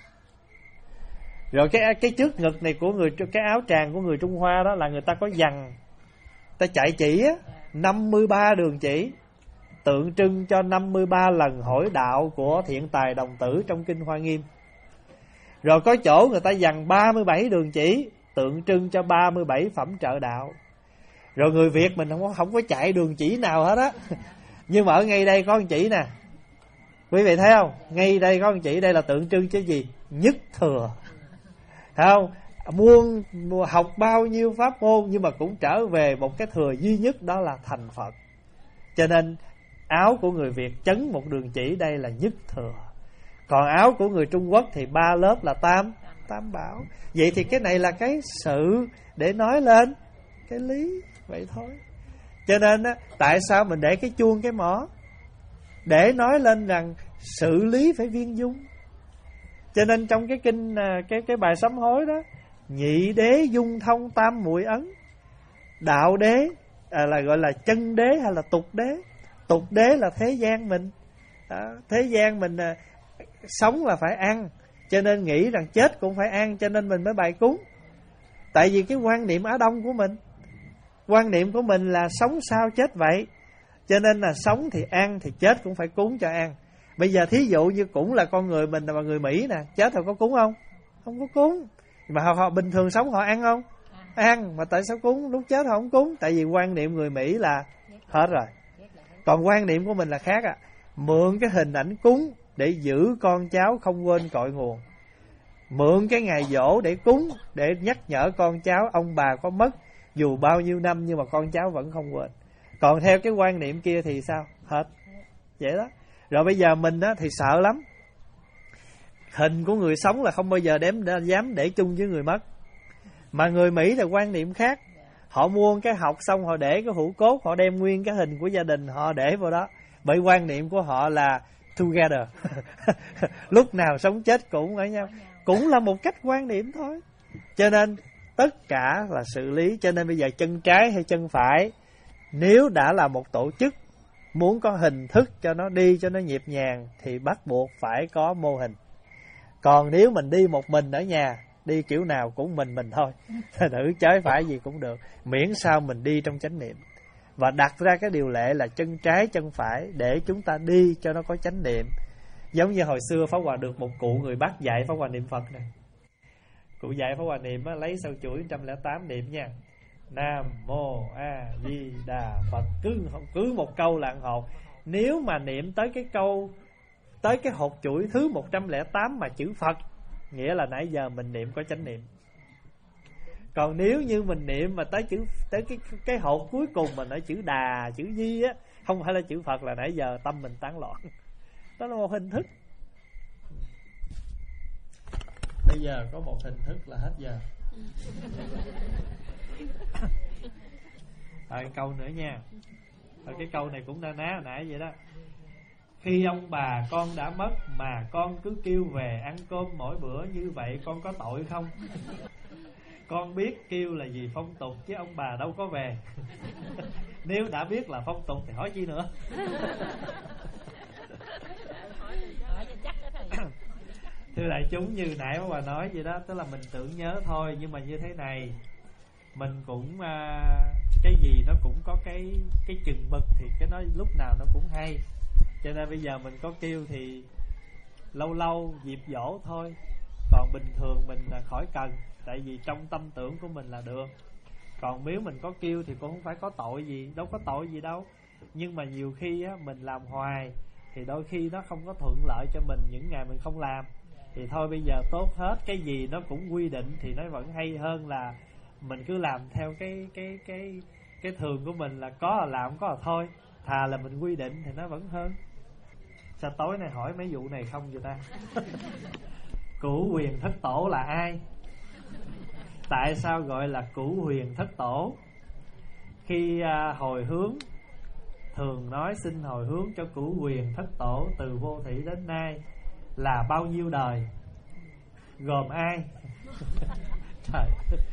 Rồi cái cái trước ngực này của người, cái áo tràng của người Trung Hoa đó là người ta có dằn, ta chạy chỉ á, năm mươi ba đường chỉ, tượng trưng cho năm mươi ba lần hỏi đạo của Thiện Tài Đồng Tử trong Kinh Hoa Nghiêm. Rồi có chỗ người ta dằn ba mươi bảy đường chỉ, tượng trưng cho ba mươi bảy phẩm trợ đạo. Rồi người Việt mình không có, không có chạy đường chỉ nào hết á. Nhưng mà ở ngay đây có một chỉ nè. Quý vị thấy không? Ngay đây có một chỉ, đây là tượng trưng cho gì? Nhất thừa. Thấy không? Muôn học bao nhiêu pháp môn nhưng mà cũng trở về một cái thừa duy nhất, đó là thành Phật. Cho nên áo của người Việt chấn một đường chỉ, đây là nhất thừa. Còn áo của người Trung Quốc thì ba lớp là tam tam bảo. Vậy thì cái này là cái sự để nói lên cái lý vậy thôi. Cho nên á, tại sao mình để cái chuông cái mõ? Để nói lên rằng sự lý phải viên dung. Cho nên trong cái kinh cái cái bài sám hối đó, nhị đế dung thông tam muội ấn. Đạo đế à, là gọi là chân đế hay là tục đế. Tục đế là thế gian mình. Đó, thế gian mình à, sống là phải ăn, cho nên nghĩ rằng chết cũng phải ăn, cho nên mình mới bài cúng. Tại vì cái quan niệm Á Đông của mình, quan niệm của mình là sống sao chết vậy, cho nên là sống thì ăn, thì chết cũng phải cúng cho ăn. Bây giờ thí dụ như cũng là con người mình mà người Mỹ nè, chết họ có cúng không? Không có cúng. Mà họ, họ bình thường sống họ ăn không? Ăn. Mà tại sao cúng? Lúc chết họ không cúng. Tại vì quan niệm người Mỹ là hết rồi. Còn quan niệm của mình là khác à. Mượn cái hình ảnh cúng để giữ con cháu không quên cội nguồn. mượn cái ngày giỗ để cúng, để nhắc nhở con cháu ông bà có mất dù bao nhiêu năm nhưng mà con cháu vẫn không quên. Còn theo cái quan niệm kia thì sao? Hết. Vậy đó. Rồi bây giờ mình á thì sợ lắm. Hình của người sống là không bao giờ đếm dám để chung với người mất. Mà người Mỹ là quan niệm khác. Họ mua cái học xong họ để cái hũ cốt, họ đem nguyên cái hình của gia đình họ để vào đó. Bởi quan niệm của họ là together. Lúc nào sống chết cũng ở nhau. Cũng là một cách quan niệm thôi. Cho nên tất cả là xử lý. Cho nên bây giờ chân trái hay chân phải, nếu đã là một tổ chức muốn có hình thức cho nó đi cho nó nhịp nhàng thì bắt buộc phải có mô hình. Còn nếu mình đi một mình ở nhà, đi kiểu nào cũng mình mình thôi, thử trái phải gì cũng được, miễn sao mình đi trong chánh niệm. Và đặt ra cái điều lệ là chân trái chân phải để chúng ta đi cho nó có chánh niệm. Giống như hồi xưa Pháp Hòa được một cụ người Bắc dạy Pháp Hòa niệm Phật này. Cụ dạy Pháp Hòa niệm á, lấy sau chuỗi một trăm lẻ tám niệm nha. Nam Mô A Di Đà Phật. Cứ, cứ một câu là ăn hột. Nếu mà niệm tới cái câu, tới cái hột chuỗi thứ một trăm lẻ tám mà chữ Phật, nghĩa là nãy giờ mình niệm có chánh niệm. Còn nếu như mình niệm mà tới chữ, tới cái cái hột cuối cùng mà nói chữ Đà, chữ Di á, không phải là chữ Phật, là nãy giờ tâm mình tán loạn. Đó là một hình thức. Bây giờ có một hình thức là hết giờ. Rồi câu nữa nha. Rồi cái câu này cũng na ná hồi nãy vậy đó. Khi ông bà con đã mất mà con cứ kêu về ăn cơm mỗi bữa, như vậy con có tội không? Con biết kêu là gì phong tục chứ ông bà đâu có về. Nếu đã biết là phong tục thì hỏi chi nữa. Thưa đại chúng, như nãy bà nói vậy đó, tức là mình tưởng nhớ thôi. Nhưng mà như thế này, mình cũng uh, cái gì nó cũng có cái cái chừng mực, thì cái nó lúc nào nó cũng hay. Cho nên bây giờ mình có kêu thì lâu lâu dịp dỗ thôi. Còn bình thường mình khỏi cần, tại vì trong tâm tưởng của mình là được. Còn nếu mình có kêu thì cũng không phải có tội gì, đâu có tội gì đâu. Nhưng mà nhiều khi á, mình làm hoài thì đôi khi nó không có thuận lợi cho mình những ngày mình không làm. Thì thôi bây giờ tốt hết, cái gì nó cũng quy định thì nó vẫn hay hơn là mình cứ làm theo cái cái cái cái thường của mình, là có là làm, có là thôi. Thà là mình quy định thì nó vẫn hơn. Sao tối nay hỏi mấy vụ này không vậy ta? Cửu huyền thất tổ là ai? Tại sao gọi là cửu huyền thất tổ? Khi à, hồi hướng, thường nói xin hồi hướng cho cửu huyền thất tổ từ vô thủy đến nay là bao nhiêu đời? Gồm ai? Trời.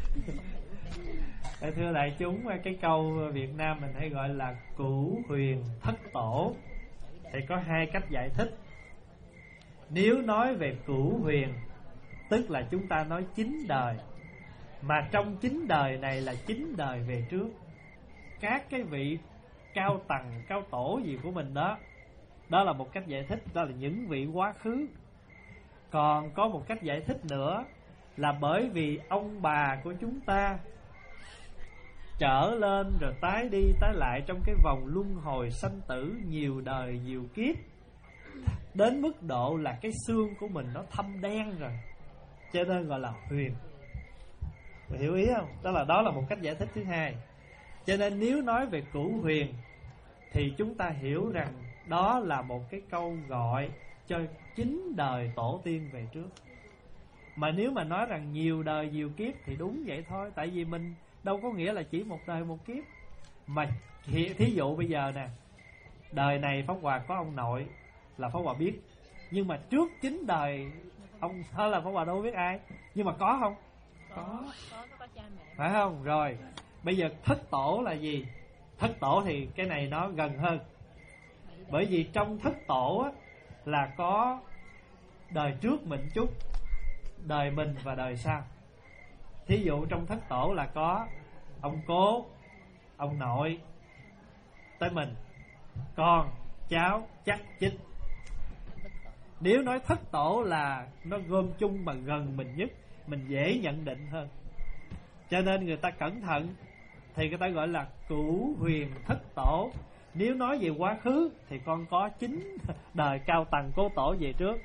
Thưa đại chúng, cái câu Việt Nam mình hay gọi là cửu huyền thất tổ thì có hai cách giải thích. Nếu nói về cửu huyền, tức là chúng ta nói chín đời. Mà trong chín đời này là chín đời về trước. Các cái vị cao tầng, cao tổ gì của mình đó, đó là một cách giải thích, đó là những vị quá khứ. Còn có một cách giải thích nữa là bởi vì ông bà của chúng ta trở lên rồi tái đi tái lại trong cái vòng luân hồi sanh tử nhiều đời nhiều kiếp, đến mức độ là cái xương của mình nó thâm đen rồi, cho nên gọi là huyền. Mình hiểu ý không? Đó là đó là một cách giải thích thứ hai. Cho nên nếu nói về cửu huyền thì chúng ta hiểu rằng đó là một cái câu gọi cho chín đời tổ tiên về trước. Mà nếu mà nói rằng nhiều đời nhiều kiếp thì đúng vậy thôi. Tại vì mình đâu có nghĩa là chỉ một đời một kiếp. Mà thí dụ bây giờ nè, đời này Pháp Hòa có ông nội là Pháp Hòa biết. Nhưng mà trước chín đời ông thôi là Pháp Hòa đâu có biết ai. Nhưng mà có không? Có, có, có cha mẹ. Phải không? Rồi bây giờ thất tổ là gì? Thất tổ thì cái này nó gần hơn. Bởi vì trong thất tổ á, là có đời trước mình chút, đời mình và đời sau. Thí dụ trong thất tổ là có ông cố, ông nội, tới mình, con, cháu, chắc, chích. Nếu nói thất tổ là nó gom chung mà gần mình nhất, mình dễ nhận định hơn. Cho nên người ta cẩn thận thì người ta gọi là cửu huyền thất tổ. Nếu nói về quá khứ thì con có chín đời cao tầng cố tổ về trước.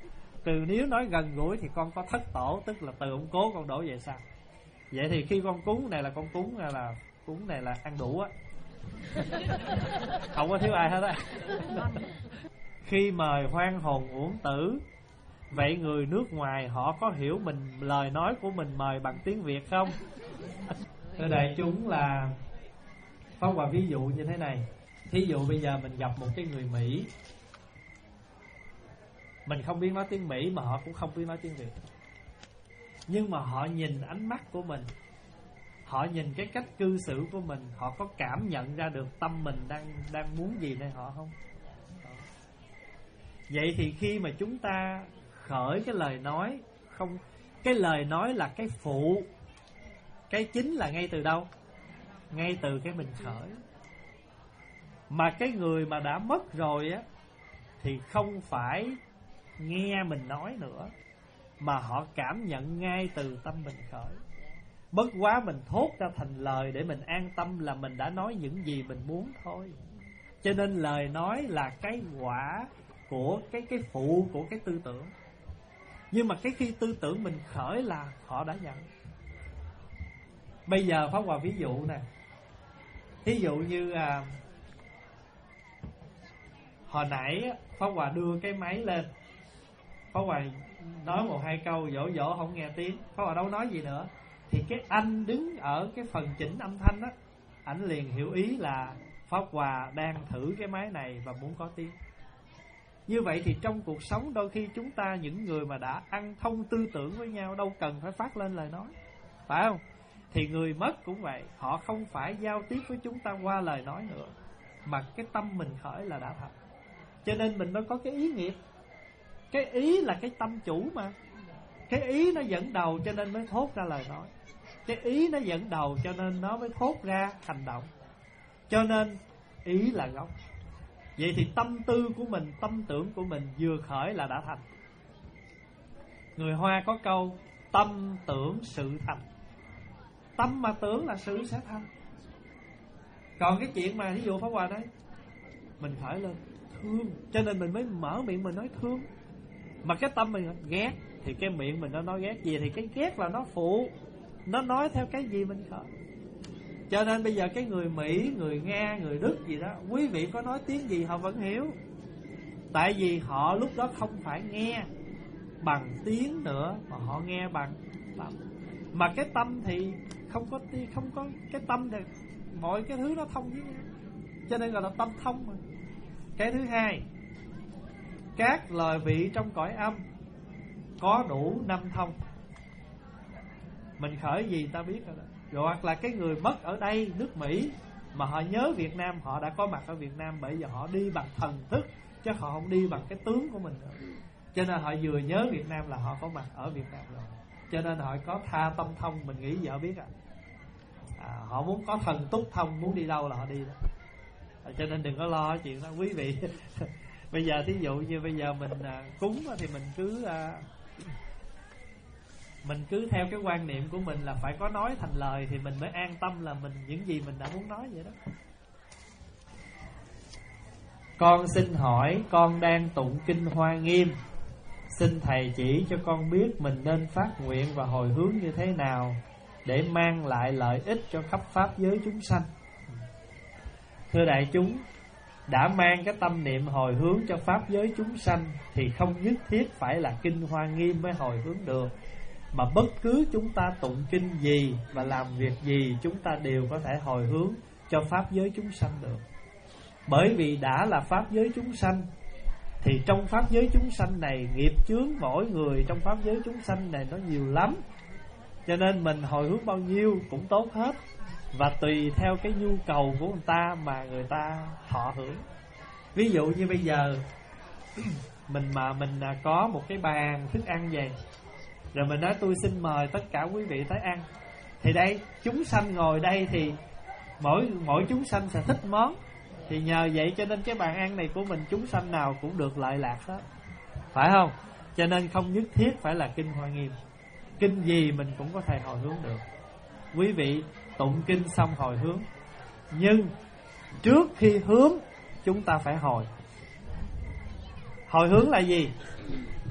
từ nếu nói gần gũi thì con có thất tổ, tức là từ ông cố con đổ về sau. Vậy thì khi con cúng này là con cúng là cúng này là ăn đủ á, không có thiếu ai hết á. Khi mời hoan hồn uổng tử, vậy người nước ngoài họ có hiểu mình lời nói của mình mời bằng tiếng Việt không? Thưa đại chúng, là Pháp Hòa ví dụ như thế này. Thí dụ bây giờ mình gặp một cái người Mỹ, mình không biết nói tiếng Mỹ mà họ cũng không biết nói tiếng Việt, nhưng mà họ nhìn ánh mắt của mình, họ nhìn cái cách cư xử của mình, họ có cảm nhận ra được tâm mình đang đang muốn gì nơi họ không? Vậy thì khi mà chúng ta khởi cái lời nói, không, cái lời nói là cái phụ, cái chính là ngay từ đâu? Ngay từ cái mình khởi. Mà cái người mà đã mất rồi á thì không phải nghe mình nói nữa, mà họ cảm nhận ngay từ tâm mình khởi. Bất quá mình thốt ra thành lời để mình an tâm là mình đã nói những gì mình muốn thôi. Cho nên lời nói là cái quả của cái cái phụ của cái tư tưởng. Nhưng mà cái khi tư tưởng mình khởi là họ đã nhận. Bây giờ Pháp Hòa ví dụ nè. Thí dụ như à, hồi nãy Pháp Hòa đưa cái máy lên, Pháp Hòa nói một hai câu dỗ dỗ không nghe tiếng, Pháp Hòa đâu nói gì nữa, thì cái anh đứng ở cái phần chỉnh âm thanh á, ảnh liền hiểu ý là Pháp Hòa đang thử cái máy này và muốn có tiếng. Như vậy thì trong cuộc sống đôi khi chúng ta, những người mà đã ăn thông tư tưởng với nhau, đâu cần phải phát lên lời nói, phải không? Thì người mất cũng vậy, họ không phải giao tiếp với chúng ta qua lời nói nữa, mà cái tâm mình khởi là đã thật. Cho nên mình mới có cái ý nghiệp. Cái ý là cái tâm chủ mà. Cái ý nó dẫn đầu cho nên mới thốt ra lời nói. Cái ý nó dẫn đầu cho nên nó mới thốt ra hành động. Cho nên ý là gốc. Vậy thì tâm tư của mình, tâm tưởng của mình vừa khởi là đã thành. Người Hoa có câu tâm tưởng sự thành. Tâm mà tưởng là sự sẽ thành. Còn cái chuyện mà ví dụ Pháp Hòa đấy, mình khởi lên thương, cho nên mình mới mở miệng mình nói thương. Mà cái tâm mình ghét thì cái miệng mình nó nói ghét gì, thì cái ghét là nó phụ, nó nói theo cái gì mình khởi. Cho nên bây giờ cái người Mỹ, người Nga, người Đức gì đó, quý vị có nói tiếng gì họ vẫn hiểu. Tại vì họ lúc đó không phải nghe bằng tiếng nữa, mà họ nghe bằng tâm. Mà cái tâm thì không có không có cái tâm thì mọi cái thứ nó thông với nhau, cho nên gọi là tâm thông mà. Cái thứ hai, các loài vị trong cõi âm có đủ năm thông. Mình khởi gì ta biết rồi đó. Rồi hoặc là cái người mất ở đây nước Mỹ mà họ nhớ Việt Nam, họ đã có mặt ở Việt Nam, bởi giờ họ đi bằng thần thức chứ họ không đi bằng cái tướng của mình nữa. Cho nên họ vừa nhớ Việt Nam là họ có mặt ở Việt Nam rồi. Cho nên họ có tha tâm thông, mình nghĩ vợ biết à. à Họ muốn có thần túc thông, muốn đi đâu là họ đi đó. à, Cho nên đừng có lo chuyện đó quý vị. Bây giờ thí dụ như bây giờ mình à, cúng thì mình cứ à, mình cứ theo cái quan niệm của mình là phải có nói thành lời thì mình mới an tâm là mình những gì mình đã muốn nói vậy đó. Con xin hỏi, con đang tụng kinh Hoa Nghiêm, xin thầy chỉ cho con biết mình nên phát nguyện và hồi hướng như thế nào để mang lại lợi ích cho khắp pháp giới chúng sanh. Thưa đại chúng, đã mang cái tâm niệm hồi hướng cho pháp giới chúng sanh thì không nhất thiết phải là kinh Hoa Nghiêm mới hồi hướng được, mà bất cứ chúng ta tụng kinh gì và làm việc gì chúng ta đều có thể hồi hướng cho pháp giới chúng sanh được. Bởi vì đã là pháp giới chúng sanh thì trong pháp giới chúng sanh này, nghiệp chướng mỗi người trong pháp giới chúng sanh này nó nhiều lắm. Cho nên mình hồi hướng bao nhiêu cũng tốt hết, và tùy theo cái nhu cầu của người ta mà người ta thọ hưởng. Ví dụ như bây giờ mình mà mình có một cái bàn thức ăn vậy, rồi mình nói tôi xin mời tất cả quý vị tới ăn, thì đây chúng sanh ngồi đây thì mỗi mỗi chúng sanh sẽ thích món, thì nhờ vậy cho nên cái bàn ăn này của mình chúng sanh nào cũng được lợi lạc hết, phải không? Cho nên không nhất thiết phải là kinh Hoa Nghiêm, kinh gì mình cũng có thể hồi hướng được. Quý vị tụng kinh xong hồi hướng, nhưng trước khi hướng chúng ta phải hồi. Hồi hướng là gì?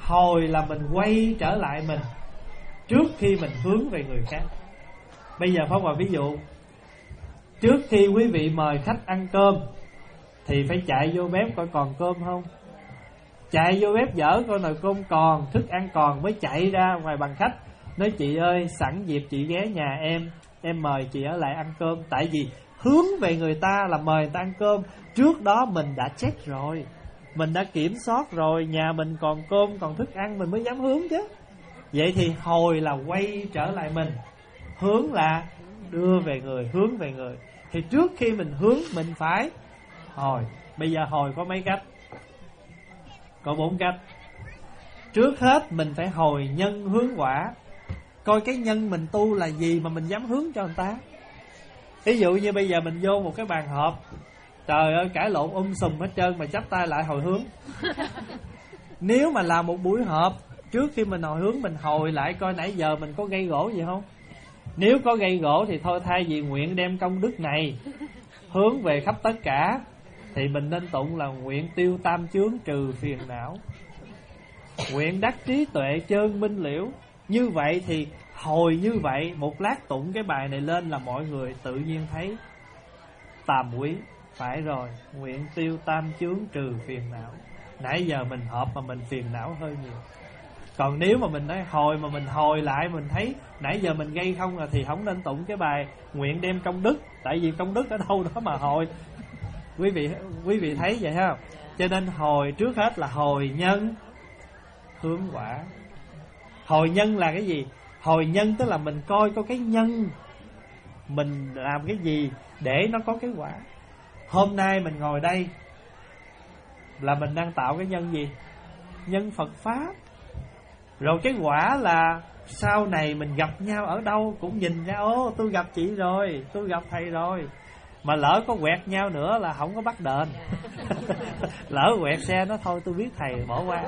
Hồi là mình quay trở lại mình trước khi mình hướng về người khác. Bây giờ Pháp Hòa ví dụ, trước khi quý vị mời khách ăn cơm thì phải chạy vô bếp coi còn cơm không. Chạy vô bếp dở coi nồi cơm còn, thức ăn còn mới chạy ra ngoài bàn khách nói chị ơi, sẵn dịp chị ghé nhà em, em mời chị ở lại ăn cơm. Tại vì hướng về người ta là mời người ta ăn cơm, trước đó mình đã check rồi, mình đã kiểm soát rồi, nhà mình còn cơm còn thức ăn mình mới dám hướng chứ. Vậy thì hồi là quay trở lại mình, hướng là đưa về người, hướng về người. Thì trước khi mình hướng mình phải hồi. Bây giờ hồi có mấy cách? Có bốn cách. Trước hết mình phải hồi nhân hướng quả, coi cái nhân mình tu là gì mà mình dám hướng cho người ta. Ví dụ như bây giờ mình vô một cái bàn họp, trời ơi cãi lộn um sùm hết trơn mà chắp tay lại hồi hướng. Nếu mà làm một buổi họp, trước khi mình hồi hướng mình hồi lại coi nãy giờ mình có gây gỗ gì không. Nếu có gây gỗ thì thôi, thay vì nguyện đem công đức này hướng về khắp tất cả, thì mình nên tụng là nguyện tiêu tam chướng trừ phiền não, nguyện đắc trí tuệ chơn minh liễu. Như vậy thì hồi như vậy, một lát tụng cái bài này lên là mọi người tự nhiên thấy tàm quý. Phải rồi, nguyện tiêu tam chướng trừ phiền não. Nãy giờ mình họp mà mình phiền não hơi nhiều. Còn nếu mà mình nói hồi mà mình hồi lại mình thấy nãy giờ mình gây không rồi, thì không nên tụng cái bài nguyện đem công đức. Tại vì công đức ở đâu đó mà hồi. Quý vị quý vị thấy vậy ha. Cho nên hồi trước hết là hồi nhân hướng quả. Hồi nhân là cái gì? Hồi nhân tức là mình coi có cái nhân mình làm cái gì để nó có cái quả. Hôm nay mình ngồi đây là mình đang tạo cái nhân gì? Nhân Phật Pháp. Rồi cái quả là sau này mình gặp nhau ở đâu cũng nhìn ra, ô tôi gặp chị rồi, tôi gặp thầy rồi. Mà lỡ có quẹt nhau nữa là không có bắt đền. Lỡ quẹt xe nó thôi tôi biết thầy bỏ qua.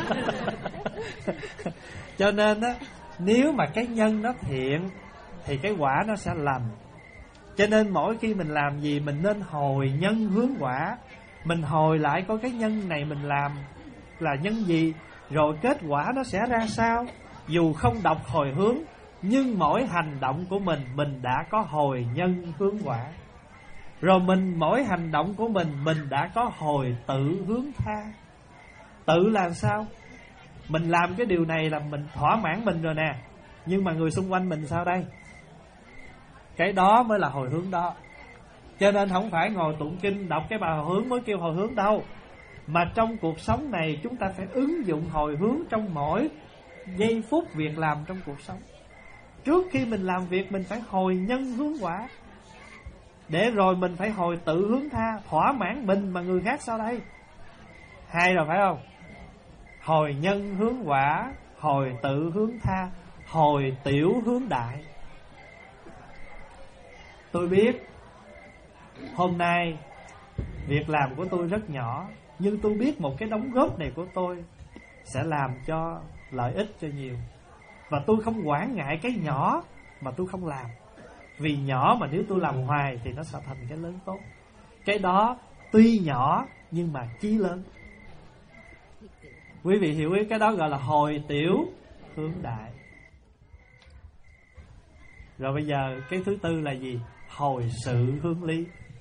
Cho nên á, nếu mà cái nhân nó thiện thì cái quả nó sẽ lành. Cho nên mỗi khi mình làm gì mình nên hồi nhân hướng quả. Mình hồi lại coi cái nhân này mình làm là nhân gì, rồi kết quả nó sẽ ra sao. Dù không đọc hồi hướng, nhưng mỗi hành động của mình mình đã có hồi nhân hướng quả. Rồi mình mỗi hành động của mình mình đã có hồi tự hướng tha. Tự là sao? Mình làm cái điều này là mình thỏa mãn mình rồi nè, nhưng mà người xung quanh mình sao đây? Cái đó mới là hồi hướng đó. Cho nên không phải ngồi tụng kinh đọc cái bài hồi hướng mới kêu hồi hướng đâu. Mà trong cuộc sống này chúng ta phải ứng dụng hồi hướng trong mỗi giây phút việc làm trong cuộc sống. Trước khi mình làm việc mình phải hồi nhân hướng quả, để rồi mình phải hồi tự hướng tha, thỏa mãn mình mà người khác sao đây? Hay rồi phải không? Hồi nhân hướng quả, hồi tự hướng tha, hồi tiểu hướng đại. Tôi biết hôm nay việc làm của tôi rất nhỏ, nhưng tôi biết một cái đóng góp này của tôi sẽ làm cho lợi ích cho nhiều. Và tôi không quản ngại cái nhỏ mà tôi không làm. Vì nhỏ mà nếu tôi làm hoài thì nó sẽ thành cái lớn tốt. Cái đó tuy nhỏ nhưng mà chí lớn. Quý vị hiểu ý, cái đó gọi là hồi tiểu hướng đại. Rồi bây giờ cái thứ tư là gì? Hồi sự hướng lý.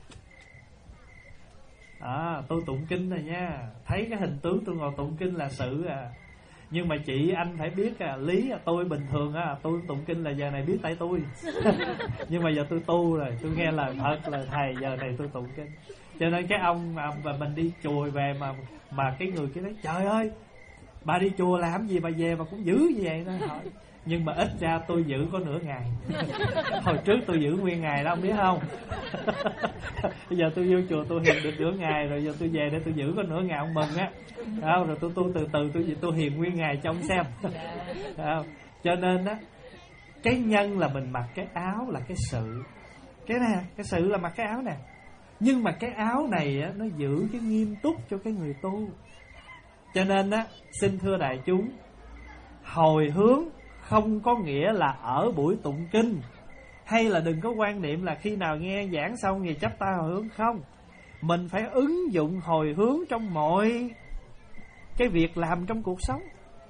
À, tôi tụng kinh rồi nha. Thấy cái hình tướng tôi ngồi tụng kinh là sự à. Nhưng mà chị anh phải biết à, lý à, tôi bình thường á, tôi tụng kinh là giờ này biết tay tôi. Nhưng mà giờ tôi tu rồi, tôi nghe lời Phật là thầy, giờ này tôi tụng kinh. Cho nên cái ông mà, mà mình đi chùa về mà mà cái người kia nói trời ơi, bà đi chùa làm gì mà về mà cũng giữ như vậy đó. Hỏi. Nhưng mà ít ra tôi giữ có nửa ngày. Hồi trước tôi giữ nguyên ngày đó, ông biết không? Bây giờ tôi vô chùa tôi hiền được nửa ngày, rồi giờ tôi về để tôi giữ có nửa ngày ông mừng á. Rồi tôi tu từ từ tôi tôi hiền nguyên ngày cho ông xem. Cho nên á, cái nhân là mình mặc cái áo là cái sự. Cái nè, cái sự là mặc cái áo nè. Nhưng mà cái áo này á, nó giữ cái nghiêm túc cho cái người tu. Cho nên á, xin thưa đại chúng, hồi hướng không có nghĩa là ở buổi tụng kinh, hay là đừng có quan niệm là khi nào nghe giảng xong thì chắp tay hồi hướng. Không, mình phải ứng dụng hồi hướng trong mọi cái việc làm trong cuộc sống.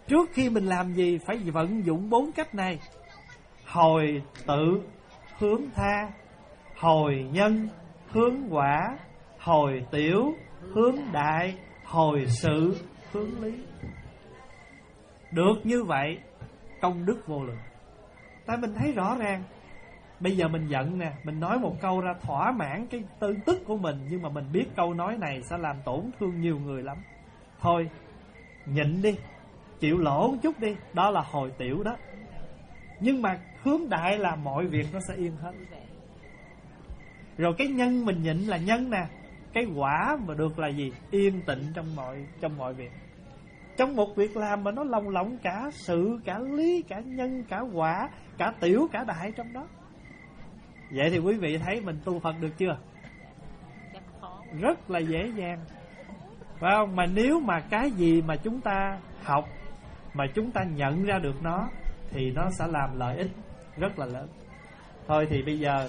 Trước khi mình làm gì phải vận dụng bốn cách này: hồi tự hướng tha, hồi nhân hướng quả, hồi tiểu hướng đại, hồi sự hướng lý. Được như vậy công đức vô lượng. Tại mình thấy rõ ràng, bây giờ mình giận nè, mình nói một câu ra thỏa mãn cái tư tức của mình, nhưng mà mình biết câu nói này sẽ làm tổn thương nhiều người lắm. Thôi nhịn đi, chịu lỗ một chút đi, đó là hồi tiểu đó. Nhưng mà hướng đại là mọi việc nó sẽ yên hết. Rồi cái nhân mình nhịn là nhân nè, cái quả mà được là gì? Yên tịnh trong mọi trong mọi việc. Trong một việc làm mà nó lồng lộng cả sự, cả lý, cả nhân, cả quả, cả tiểu, cả đại trong đó. Vậy thì quý vị thấy mình tu Phật được chưa? Rất là dễ dàng, phải không? Mà nếu mà cái gì mà chúng ta học mà chúng ta nhận ra được nó thì nó sẽ làm lợi ích rất là lớn. Thôi thì bây giờ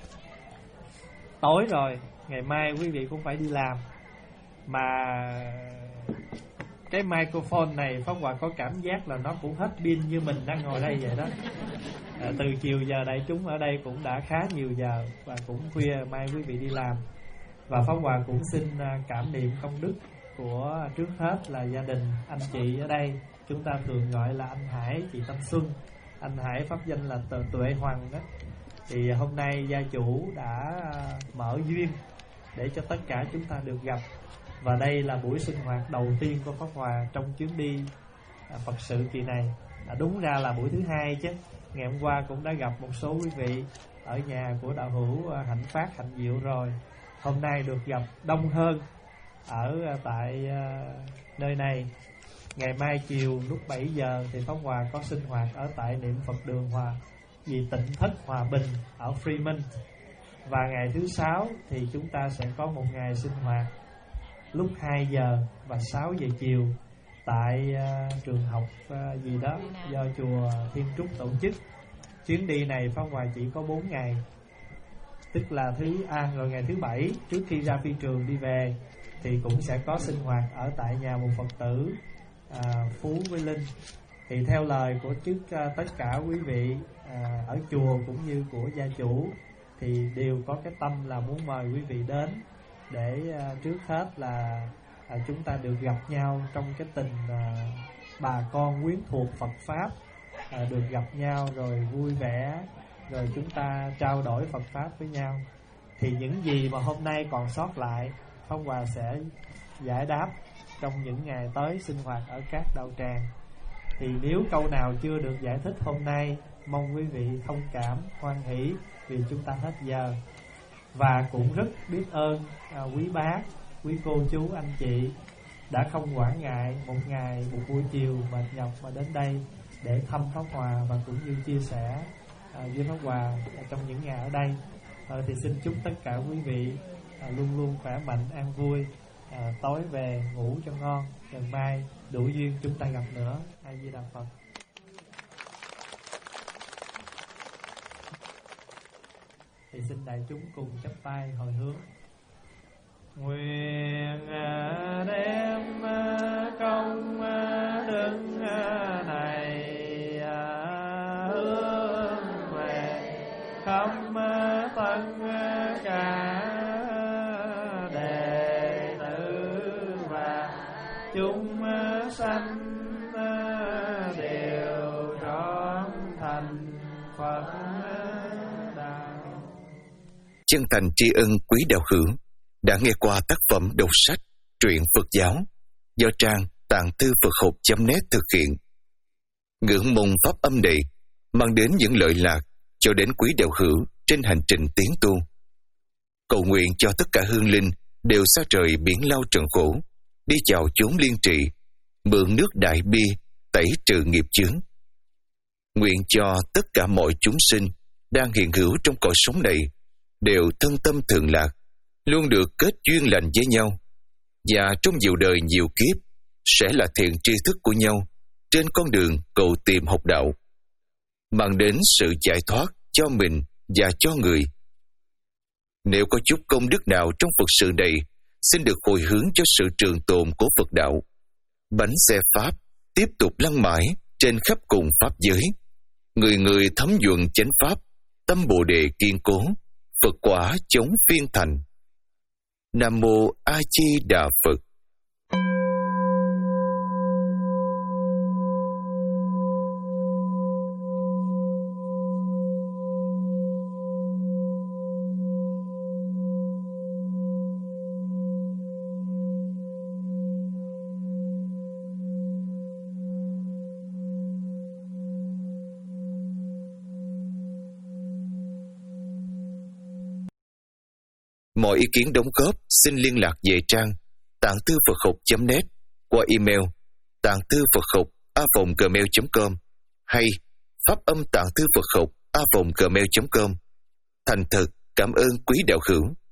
tối rồi, ngày mai quý vị cũng phải đi làm. Mà cái microphone này Pháp Hòa có cảm giác là nó cũng hết pin như mình đang ngồi đây vậy đó. à, Từ chiều giờ đại chúng ở đây cũng đã khá nhiều giờ, và cũng khuya mai quý vị đi làm. Và Pháp Hòa cũng xin cảm niệm công đức của trước hết là gia đình anh chị ở đây. Chúng ta thường gọi là anh Hải, chị Tâm Xuân. Anh Hải pháp danh là Tuệ Hoàng đó. Thì hôm nay gia chủ đã mở duyên để cho tất cả chúng ta được gặp. Và đây là buổi sinh hoạt đầu tiên của Pháp Hòa trong chuyến đi Phật sự kỳ này. à, Đúng ra là buổi thứ hai chứ. Ngày hôm qua cũng đã gặp một số quý vị ở nhà của đạo hữu Hạnh Phát, Hạnh Diệu rồi. Hôm nay được gặp đông hơn ở tại nơi này. Ngày mai chiều lúc bảy giờ thì Pháp Hòa có sinh hoạt ở tại Niệm Phật Đường Hòa vì Tịnh Thất Hòa Bình ở Freeman. Và ngày thứ sáu thì chúng ta sẽ có một ngày sinh hoạt lúc hai giờ và sáu giờ chiều tại uh, trường học uh, gì đó do chùa Thiên Trúc tổ chức. Chuyến đi này Pháp Hòa chỉ có bốn ngày, tức là thứ à, rồi ngày thứ bảy trước khi ra phi trường đi về thì cũng sẽ có sinh hoạt ở tại nhà một Phật tử à, Phú với Linh. Thì theo lời của trước uh, tất cả quý vị à, ở chùa cũng như của gia chủ thì đều có cái tâm là muốn mời quý vị đến để uh, trước hết là uh, chúng ta được gặp nhau trong cái tình uh, bà con quyến thuộc Phật Pháp, uh, được gặp nhau rồi vui vẻ, rồi chúng ta trao đổi Phật Pháp với nhau. Thì những gì mà hôm nay còn sót lại Pháp Hòa sẽ giải đáp trong những ngày tới sinh hoạt ở các đạo tràng. Thì nếu câu nào chưa được giải thích hôm nay, mong quý vị thông cảm, hoan hỷ vì chúng ta hết giờ. Và cũng rất biết ơn à, quý bác, quý cô chú, anh chị đã không quản ngại một ngày, một buổi chiều mệt nhọc mà đến đây để thăm Pháp Hòa và cũng như chia sẻ à, với Pháp Hòa trong những ngày ở đây. à, Thì xin chúc tất cả quý vị à, luôn luôn khỏe mạnh, an vui, à, tối về ngủ cho ngon. Ngày mai đủ duyên chúng ta gặp nữa. A Di Đà Phật. Thì xin đại chúng cùng chắp tay hồi hướng. Nguyện đem công đức này hướng về khắp tất cả đệ tử và chúng sanh đều trọn thành Phật đạo. Chân thành tri ân quý đạo hữu đã nghe qua tác phẩm đọc sách truyện Phật giáo do trang tạng thư Phật học chấm net thực hiện. Ngưỡng mong pháp âm này mang đến những lợi lạc cho đến quý đạo hữu trên hành trình tiến tu. Cầu nguyện cho tất cả hương linh đều xa trời biển lao trần khổ, đi vào chốn liên trị, mượn nước đại bi tẩy trừ nghiệp chướng. Nguyện cho tất cả mọi chúng sinh đang hiện hữu trong cõi sống này đều thân tâm thường lạc, luôn được kết duyên lành với nhau, và trong nhiều đời nhiều kiếp sẽ là thiện tri thức của nhau trên con đường cầu tìm học đạo, mang đến sự giải thoát cho mình và cho người. Nếu có chút công đức nào trong Phật sự này, xin được hồi hướng cho sự trường tồn của Phật đạo. Bánh xe Pháp tiếp tục lăn mãi trên khắp cùng pháp giới. Người người thấm nhuần chánh pháp, tâm Bồ đề kiên cố, Phật quả chống phiên thành. Nam mô A Di Đà Phật. Mọi ý kiến đóng góp xin liên lạc về trang tạng thư Phật học chấm net qua email tạng thư Phật học a vòng gmail chấm com hay pháp âm tạng thư Phật học a vòng gmail chấm com. Thành thật cảm ơn quý đạo hữu.